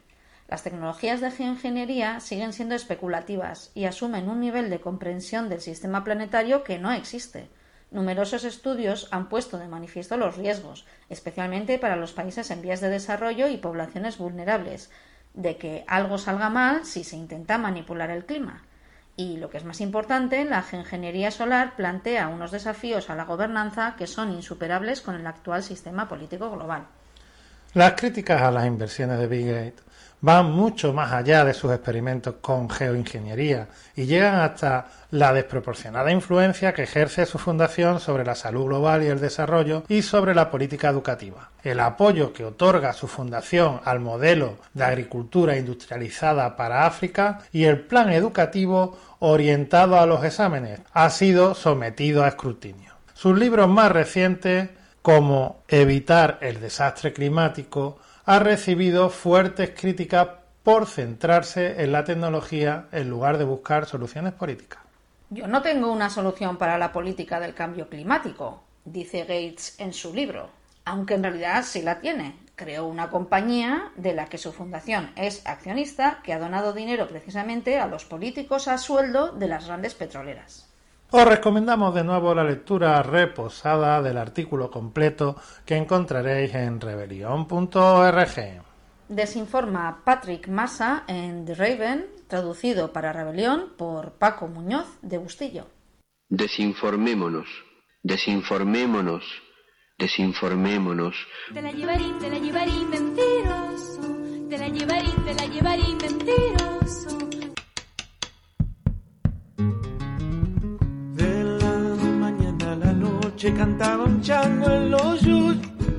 Las tecnologías de geoingeniería siguen siendo especulativas y asumen un nivel de comprensión del sistema planetario que no existe. Numerosos estudios han puesto de manifiesto los riesgos, especialmente para los países en vías de desarrollo y poblaciones vulnerables, de que algo salga mal si se intenta manipular el clima. Y, lo que es más importante, la geoingeniería solar plantea unos desafíos a la gobernanza que son insuperables con el actual sistema político global. Las críticas a las inversiones de Bill Gates van mucho más allá de sus experimentos con geoingeniería y llegan hasta la desproporcionada influencia que ejerce su fundación sobre la salud global y el desarrollo y sobre la política educativa. El apoyo que otorga su fundación al modelo de agricultura industrializada para África y el plan educativo orientado a los exámenes ha sido sometido a escrutinio. Sus libros más recientes, como Evitar el desastre climático, ha recibido fuertes críticas por centrarse en la tecnología en lugar de buscar soluciones políticas. Yo no tengo una solución para la política del cambio climático, dice Gates en su libro, aunque en realidad sí la tiene. Creó una compañía de la que su fundación es accionista que ha donado dinero precisamente a los políticos a sueldo de las grandes petroleras. Os recomendamos de nuevo la lectura reposada del artículo completo que encontraréis en rebelión punto org. Desinforma Patrick Massa en The Raven, traducido para Rebelión por Paco Muñoz de Bustillo. Desinformémonos, desinformémonos, desinformémonos. Te la llevaré, te la llevaré mentiroso. Te la llevaré, te la llevaré mentiroso. De la mañana a la noche cantaba un chango en los yuyos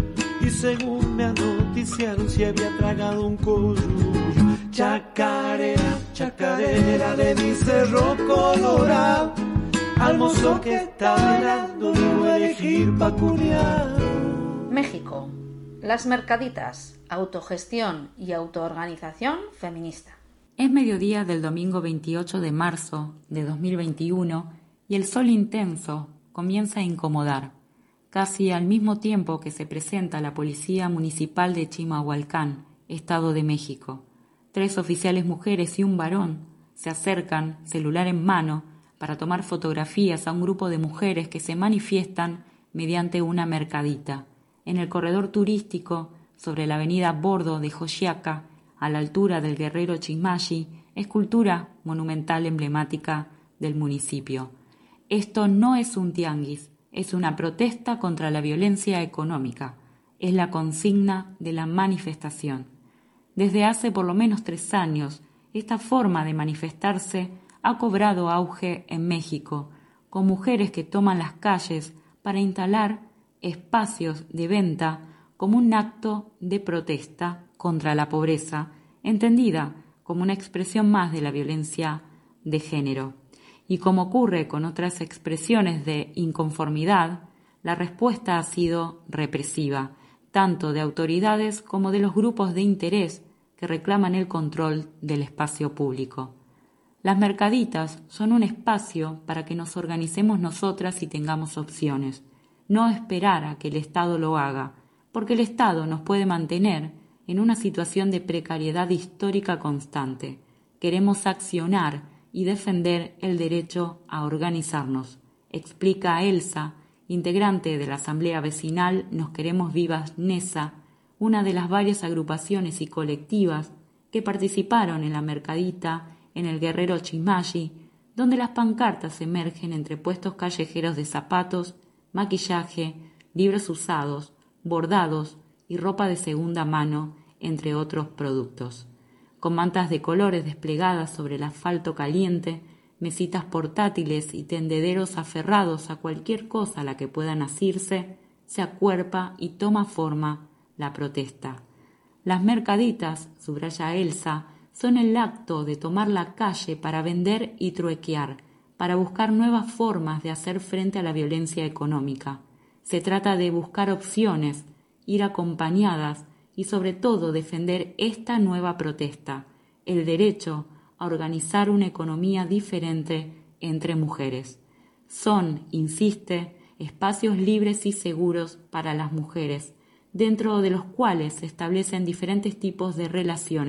y según me anoticiaron se había tragado un coyuyo. Chacarera, chacarera, le dice Cerro Colorado al mozo que está velando, lo voy a elegir pa' culiar. México. Las mercaditas, autogestión y autoorganización feminista. Es mediodía del domingo veintiocho de marzo de dos mil veintiuno y el sol intenso comienza a incomodar, casi al mismo tiempo que se presenta la Policía Municipal de Chimalhuacán, Estado de México. Tres oficiales mujeres y un varón se acercan, celular en mano, para tomar fotografías a un grupo de mujeres que se manifiestan mediante una mercadita en el corredor turístico sobre la avenida Bordo de Xochiaca, a la altura del Guerrero Chimayi, escultura monumental emblemática del municipio. Esto no es un tianguis, es una protesta contra la violencia económica, es la consigna de la manifestación. Desde hace por lo menos tres años, esta forma de manifestarse ha cobrado auge en México, con mujeres que toman las calles para instalar espacios de venta como un acto de protesta contra la pobreza, entendida como una expresión más de la violencia de género. Y como ocurre con otras expresiones de inconformidad, la respuesta ha sido represiva, tanto de autoridades como de los grupos de interés que reclaman el control del espacio público. Las mercaditas son un espacio para que nos organicemos nosotras y tengamos opciones, no esperar a que el Estado lo haga, porque el Estado nos puede mantener en una situación de precariedad histórica constante. Queremos accionar y defender el derecho a organizarnos, explica Elsa, integrante de la Asamblea Vecinal Nos Queremos Vivas NESA, una de las varias agrupaciones y colectivas que participaron en la mercadita en el Guerrero Chimayi, donde las pancartas emergen entre puestos callejeros de zapatos, maquillaje, libros usados, bordados y ropa de segunda mano, entre otros productos. Con mantas de colores desplegadas sobre el asfalto caliente, mesitas portátiles y tendederos aferrados a cualquier cosa a la que puedan asirse, se acuerpa y toma forma la protesta. Las mercaditas, subraya Elsa, son el acto de tomar la calle para vender y truequear, para buscar nuevas formas de hacer frente a la violencia económica. Se trata de buscar opciones, ir acompañadas y sobre todo defender esta nueva protesta, el derecho a organizar una economía diferente entre mujeres. Son, insiste, espacios libres y seguros para las mujeres, dentro de los cuales se establecen diferentes tipos de relaciones,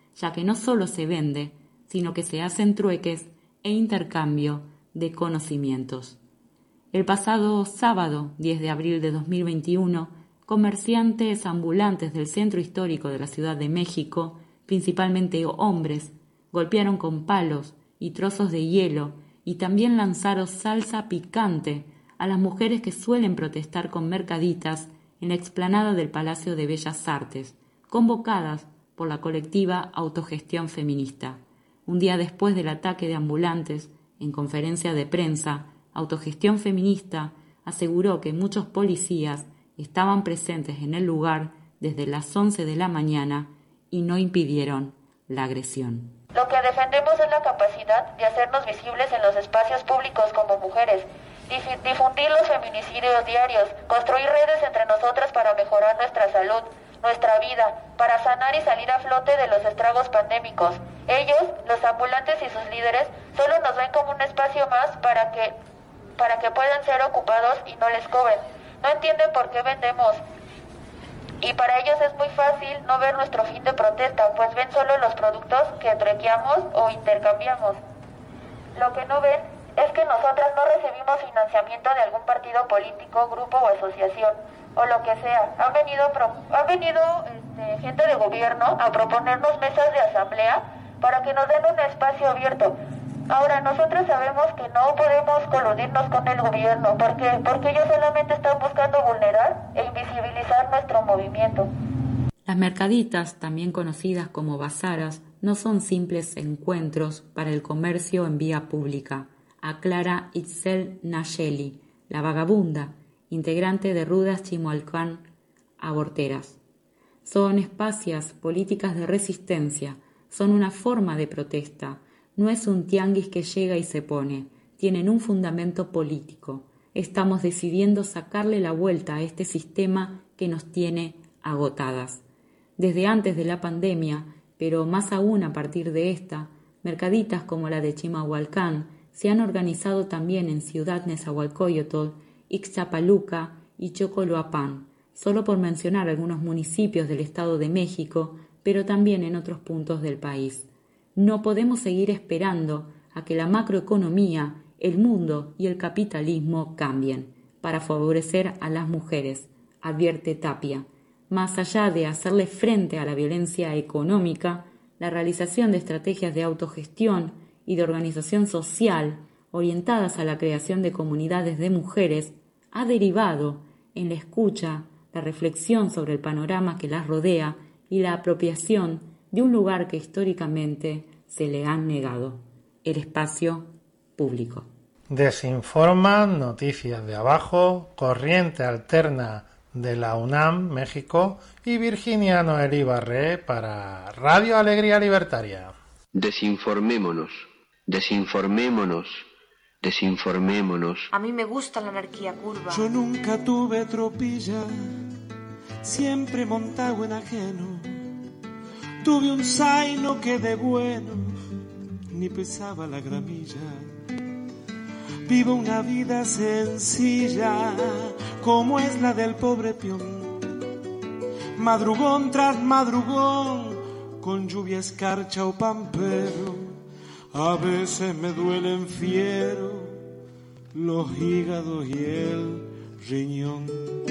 ya que no solo se vende, sino que se hacen trueques e intercambio de conocimientos. El pasado sábado, diez de abril de dos mil veintiuno, comerciantes ambulantes del centro histórico de la Ciudad de México, principalmente hombres, golpearon con palos y trozos de hielo y también lanzaron salsa picante a las mujeres que suelen protestar con mercaditas en la explanada del Palacio de Bellas Artes, convocadas por la colectiva Autogestión Feminista. Un día después del ataque de ambulantes, en conferencia de prensa, Autogestión Feminista aseguró que muchos policías estaban presentes en el lugar desde las once de la mañana y no impidieron la agresión. Lo que defendemos es la capacidad de hacernos visibles en los espacios públicos como mujeres, difundir los feminicidios diarios, construir redes entre nosotras para mejorar nuestra salud, nuestra vida, para sanar y salir a flote de los estragos pandémicos. Ellos, los ambulantes y sus líderes, solo nos ven como un espacio más para que, para que puedan ser ocupados y no les cobren. No entienden por qué vendemos. Y para ellos es muy fácil no ver nuestro fin de protesta, pues ven solo los productos que truequeamos o intercambiamos. Lo que no ven es que nosotras no recibimos financiamiento de algún partido político, grupo o asociación, o lo que sea. Han venido, han venido este, gente de gobierno a proponernos mesas de asamblea para que nos den un espacio abierto. Ahora, nosotros sabemos que no podemos coludirnos con el gobierno, porque porque ellos solamente están buscando vulnerar e invisibilizar nuestro movimiento. Las mercaditas, también conocidas como bazaras, no son simples encuentros para el comercio en vía pública, aclara Itzel Nayeli, la vagabunda, integrante de Rudas Chimalhuacán Aborteras. Son espacios políticas de resistencia, son una forma de protesta. No es un tianguis que llega y se pone, tienen un fundamento político. Estamos decidiendo sacarle la vuelta a este sistema que nos tiene agotadas. Desde antes de la pandemia, pero más aún a partir de esta, mercaditas como la de Chimalhuacán se han organizado también en Ciudad Nezahualcóyotl, Ixtapaluca y Chocoloapan, solo por mencionar algunos municipios del Estado de México, pero también en otros puntos del país. No podemos seguir esperando a que la macroeconomía, el mundo y el capitalismo cambien para favorecer a las mujeres, advierte Tapia. Más allá de hacerle frente a la violencia económica, la realización de estrategias de autogestión y de organización social orientadas a la creación de comunidades de mujeres ha derivado en la escucha, la reflexión sobre el panorama que las rodea y la apropiación de un lugar que históricamente se le han negado, el espacio público. Desinforman Noticias de Abajo, Corriente Alterna de la UNAM, México, y Virginia Noel Ibarré para Radio Alegría Libertaria. Desinformémonos, desinformémonos, desinformémonos. A mí me gusta la anarquía curva. Yo nunca tuve tropilla, siempre montado en ajeno. Tuve un zaino que de bueno ni pesaba la gramilla. Vivo una vida sencilla como es la del pobre peón. Madrugón tras madrugón, con lluvia, escarcha o pampero. A veces me duelen fiero los hígados y el riñón.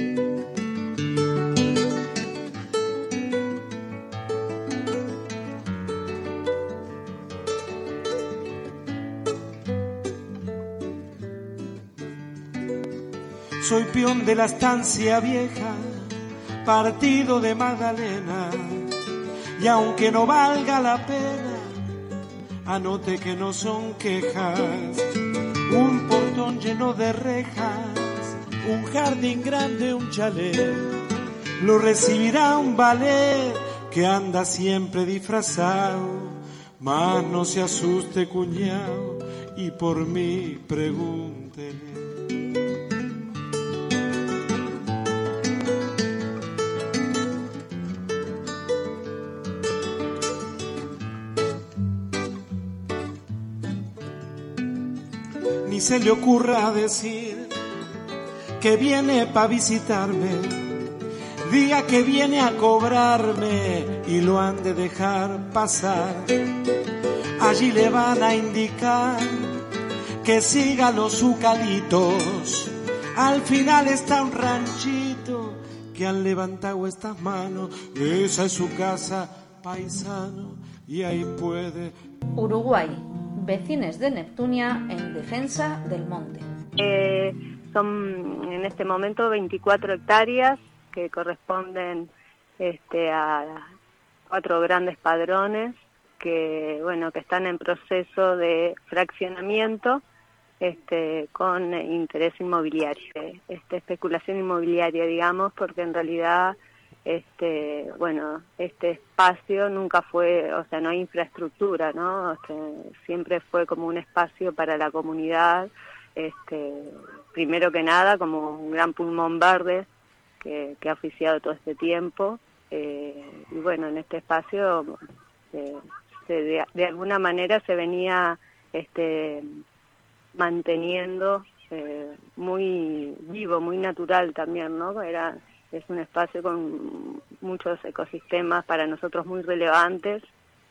Soy peón de la estancia vieja, partido de Magdalena, y aunque no valga la pena, anote que no son quejas. Un portón lleno de rejas, un jardín grande, un chalet, lo recibirá un ballet que anda siempre disfrazado. Mas no se asuste, cuñado, y por mí pregúntele. Ni se le ocurra decir que viene pa' visitarme, Diga que viene a cobrarme y lo han de dejar pasar. Allí le van a indicar que siga los eucaliptos. Al final está un ranchito que han levantado estas manos. Esa es su casa, paisano, y ahí puede. Uruguay, vecines de Neptunia en defensa del monte. Eh, son en este momento veinticuatro hectáreas que corresponden este, a cuatro grandes padrones que bueno que están en proceso de fraccionamiento este, con interés inmobiliario, este, especulación inmobiliaria, digamos, porque en realidad este bueno este espacio nunca fue, o sea, no hay infraestructura, ¿no? Este, siempre fue como un espacio para la comunidad, este, primero que nada como un gran pulmón verde que, que ha oficiado todo este tiempo, eh, y bueno, en este espacio eh, se, de, de alguna manera se venía este, manteniendo eh, muy vivo, muy natural también, ¿no? Era, es un espacio con muchos ecosistemas para nosotros muy relevantes,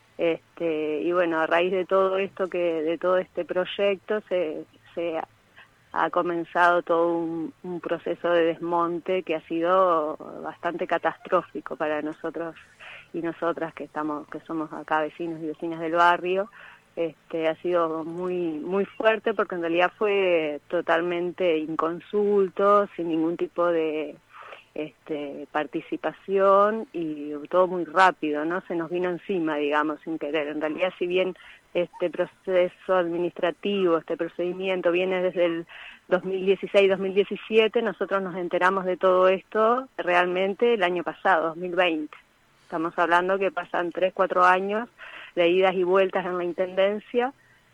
este, y bueno, a raíz de todo esto, que de todo este proyecto se, se ha comenzado todo un, un proceso de desmonte que ha sido bastante catastrófico para nosotros y nosotras que estamos, que somos acá vecinos y vecinas del barrio. Este, ha sido muy muy fuerte porque en realidad fue totalmente inconsulto, sin ningún tipo de este, participación, y todo muy rápido, ¿no? Se nos vino encima, digamos, sin querer. En realidad, si bien este proceso administrativo, este procedimiento viene desde el dos mil dieciséis dos mil diecisiete, nosotros nos enteramos de todo esto realmente el año pasado, dos mil veinte. Estamos hablando que pasan tres, cuatro años de idas y vueltas en la intendencia,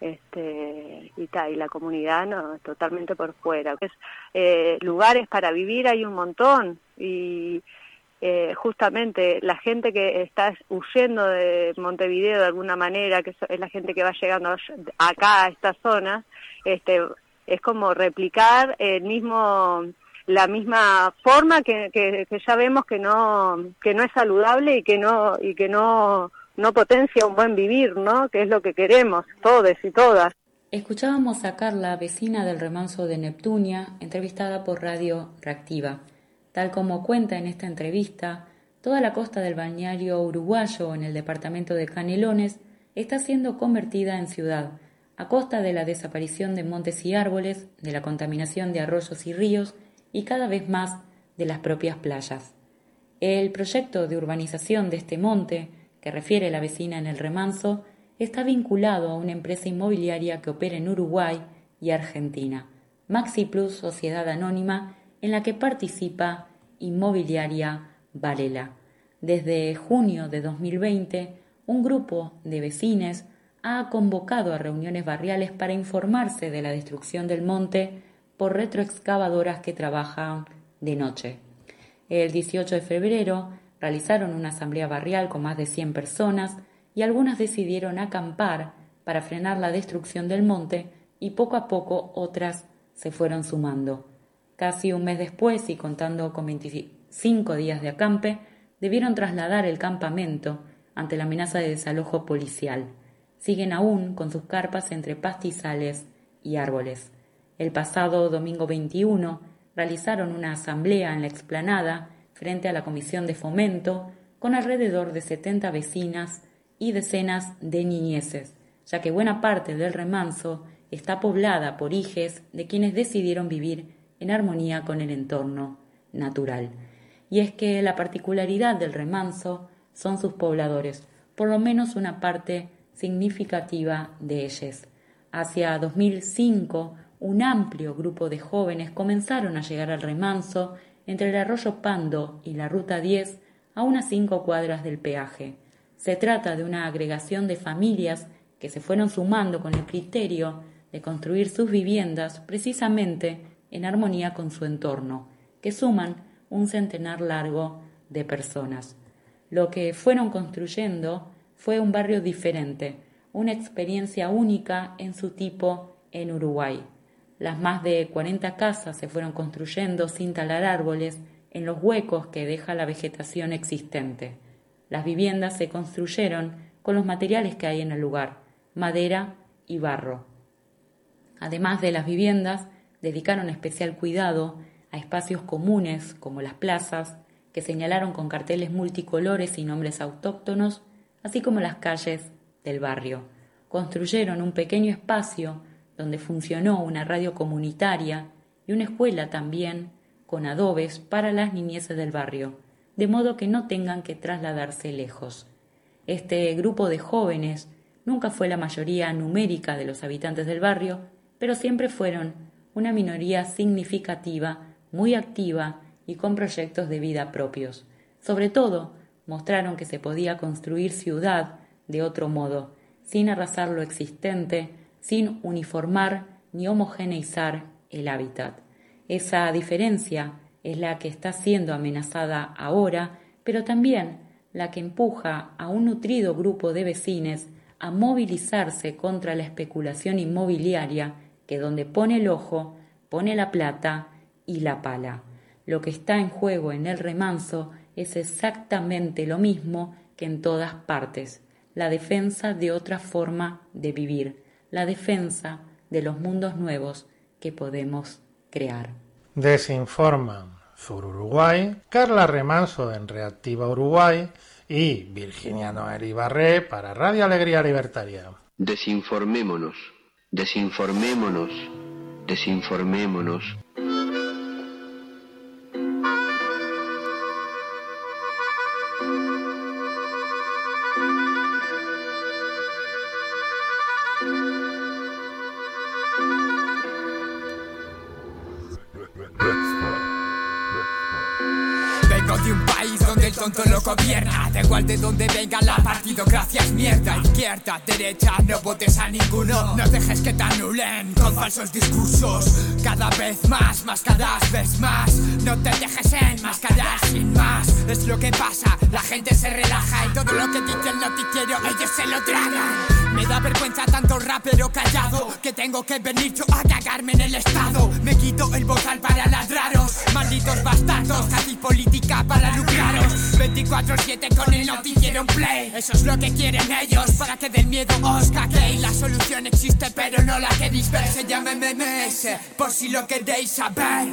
este, y tal, y la comunidad no, totalmente por fuera. Es, eh, lugares para vivir hay un montón, y eh, justamente la gente que está huyendo de Montevideo de alguna manera, que es la gente que va llegando acá a esta zona, este, es como replicar el mismo la misma forma que, que, que ya vemos que no que no es saludable y que no y que no no potencia un buen vivir, ¿no? Que es lo que queremos todos y todas. Escuchábamos a Carla, vecina del remanso de Neptunia, entrevistada por Radio Reactiva. Tal como cuenta en esta entrevista, toda la costa del balneario uruguayo en el departamento de Canelones está siendo convertida en ciudad, a costa de la desaparición de montes y árboles, de la contaminación de arroyos y ríos y cada vez más de las propias playas. El proyecto de urbanización de este monte, que refiere la vecina en el remanso, está vinculado a una empresa inmobiliaria que opera en Uruguay y Argentina, Maxi Plus Sociedad Anónima, en la que participa Inmobiliaria Varela. Desde junio de dos mil veinte, un grupo de vecines ha convocado a reuniones barriales para informarse de la destrucción del monte por retroexcavadoras que trabajan de noche. El dieciocho de febrero realizaron una asamblea barrial con más de cien personas y algunas decidieron acampar para frenar la destrucción del monte, y poco a poco otras se fueron sumando. Casi un mes después, y contando con veinticinco días de acampe, debieron trasladar el campamento ante la amenaza de desalojo policial. Siguen aún con sus carpas entre pastizales y árboles. El pasado domingo veintiuno realizaron una asamblea en la explanada frente a la Comisión de Fomento con alrededor de setenta vecinas y decenas de niñeces, ya que buena parte del remanso está poblada por hijes de quienes decidieron vivir en armonía con el entorno natural. Y es que la particularidad del remanso son sus pobladores, por lo menos una parte significativa de ellos. Hacia dos mil cinco, un amplio grupo de jóvenes comenzaron a llegar al remanso entre el arroyo Pando y la ruta diez, a unas cinco cuadras del peaje. Se trata de una agregación de familias que se fueron sumando con el criterio de construir sus viviendas precisamente en armonía con su entorno, que suman un centenar largo de personas. Lo que fueron construyendo fue un barrio diferente, una experiencia única en su tipo en Uruguay. Las más de cuarenta casas se fueron construyendo sin talar árboles en los huecos que deja la vegetación existente. Las viviendas se construyeron con los materiales que hay en el lugar, madera y barro. Además de las viviendas, dedicaron especial cuidado a espacios comunes como las plazas, que señalaron con carteles multicolores y nombres autóctonos, así como las calles del barrio. Construyeron un pequeño espacio donde funcionó una radio comunitaria y una escuela también con adobes para las niñeces del barrio, de modo que no tengan que trasladarse lejos. Este grupo de jóvenes nunca fue la mayoría numérica de los habitantes del barrio, pero siempre fueron una minoría significativa, muy activa y con proyectos de vida propios. Sobre todo, mostraron que se podía construir ciudad de otro modo, sin arrasar lo existente, sin uniformar ni homogeneizar el hábitat. Esa diferencia es la que está siendo amenazada ahora, pero también la que empuja a un nutrido grupo de vecines a movilizarse contra la especulación inmobiliaria que donde pone el ojo, pone la plata y la pala. Lo que está en juego en el remanso es exactamente lo mismo que en todas partes, la defensa de otra forma de vivir, la defensa de los mundos nuevos que podemos crear. Desinforman sur Uruguay, Carla Remanso en Reactiva Uruguay y Virginia Noel Ibarré para Radio Alegría Libertaria. Desinformémonos, desinformémonos, desinformémonos. Vengo de un país donde el tonto lo gobierna. Da igual de donde venga la partidocracia es mierda. Izquierda, derecha, no votes a ninguno. No dejes que te anulen con falsos discursos. Cada vez más, más cada vez más. No te dejes enmascarar sin más. Es lo que pasa, la gente se relaja y todo lo que dice el noticiero ellos se lo tragan. Me da vergüenza tanto rapero callado que tengo que venir yo a cagarme en el estado. Me quito el bozal para ladraros, malditos bastardos, casi política para lucraros. veinticuatro siete con el noticiero en play. Eso es lo que quieren ellos, para que del miedo os caguéis. La solución existe pero no la que disperse. Llámeme M S por si lo queréis saber.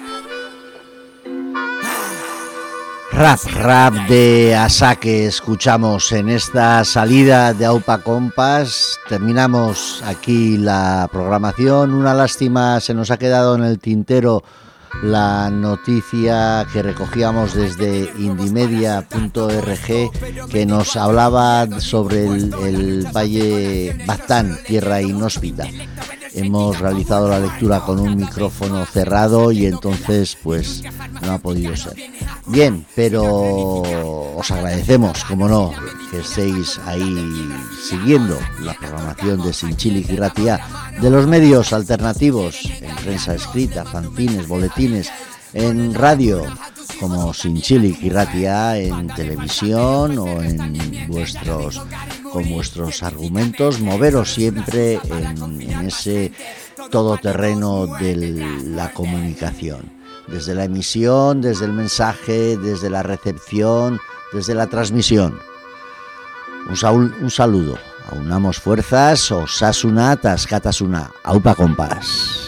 Rap, rap de Asaque escuchamos en esta salida de Aupa Compas. Terminamos aquí la programación. Una lástima, se nos ha quedado en el tintero la noticia que recogíamos desde indimedia punto org que nos hablaba sobre el, el Valle Baztán, tierra inhóspita. Hemos realizado la lectura con un micrófono cerrado y entonces pues no ha podido ser. Bien, pero os agradecemos, como no, que estéis ahí siguiendo la programación de Sinchilik y Ratia, de los medios alternativos, en prensa escrita, fanzines, boletines, en radio, como Sinchilik y Ratia, en televisión o en vuestros, con vuestros argumentos, moveros siempre en, en ese todoterreno de la comunicación. Desde la emisión, desde el mensaje, desde la recepción, desde la transmisión. Un, saul, un saludo. Aunamos fuerzas, Osasuna, Taskatasuna. Aupa Compas.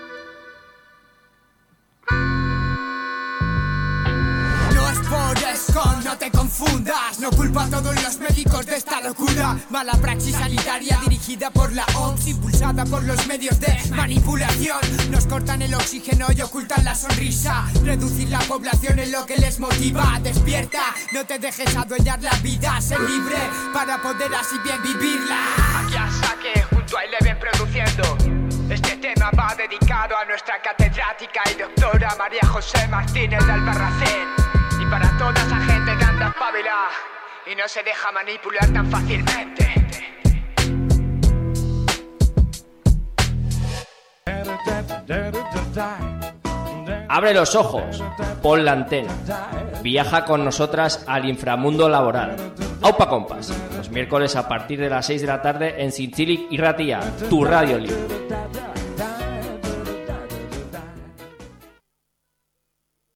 No te confundas, no culpa a todos los médicos de esta locura. Mala praxis sanitaria dirigida por la O M S, impulsada por los medios de manipulación. Nos cortan el oxígeno y ocultan la sonrisa. Reducir la población es lo que les motiva. Despierta, no te dejes adueñar la vida. Sé libre para poder así bien vivirla. Aquí a Saque, junto a Eleven produciendo. Este tema va dedicado a nuestra catedrática y doctora María José Martínez de Albarracín. Y para toda esa gente que anda espabila y no se deja manipular tan fácilmente. Abre los ojos, pon la antena, viaja con nosotras al inframundo laboral. Aupa Compas, los miércoles a partir de las seis de la tarde en Sinchilik y Ratia, tu radio libre.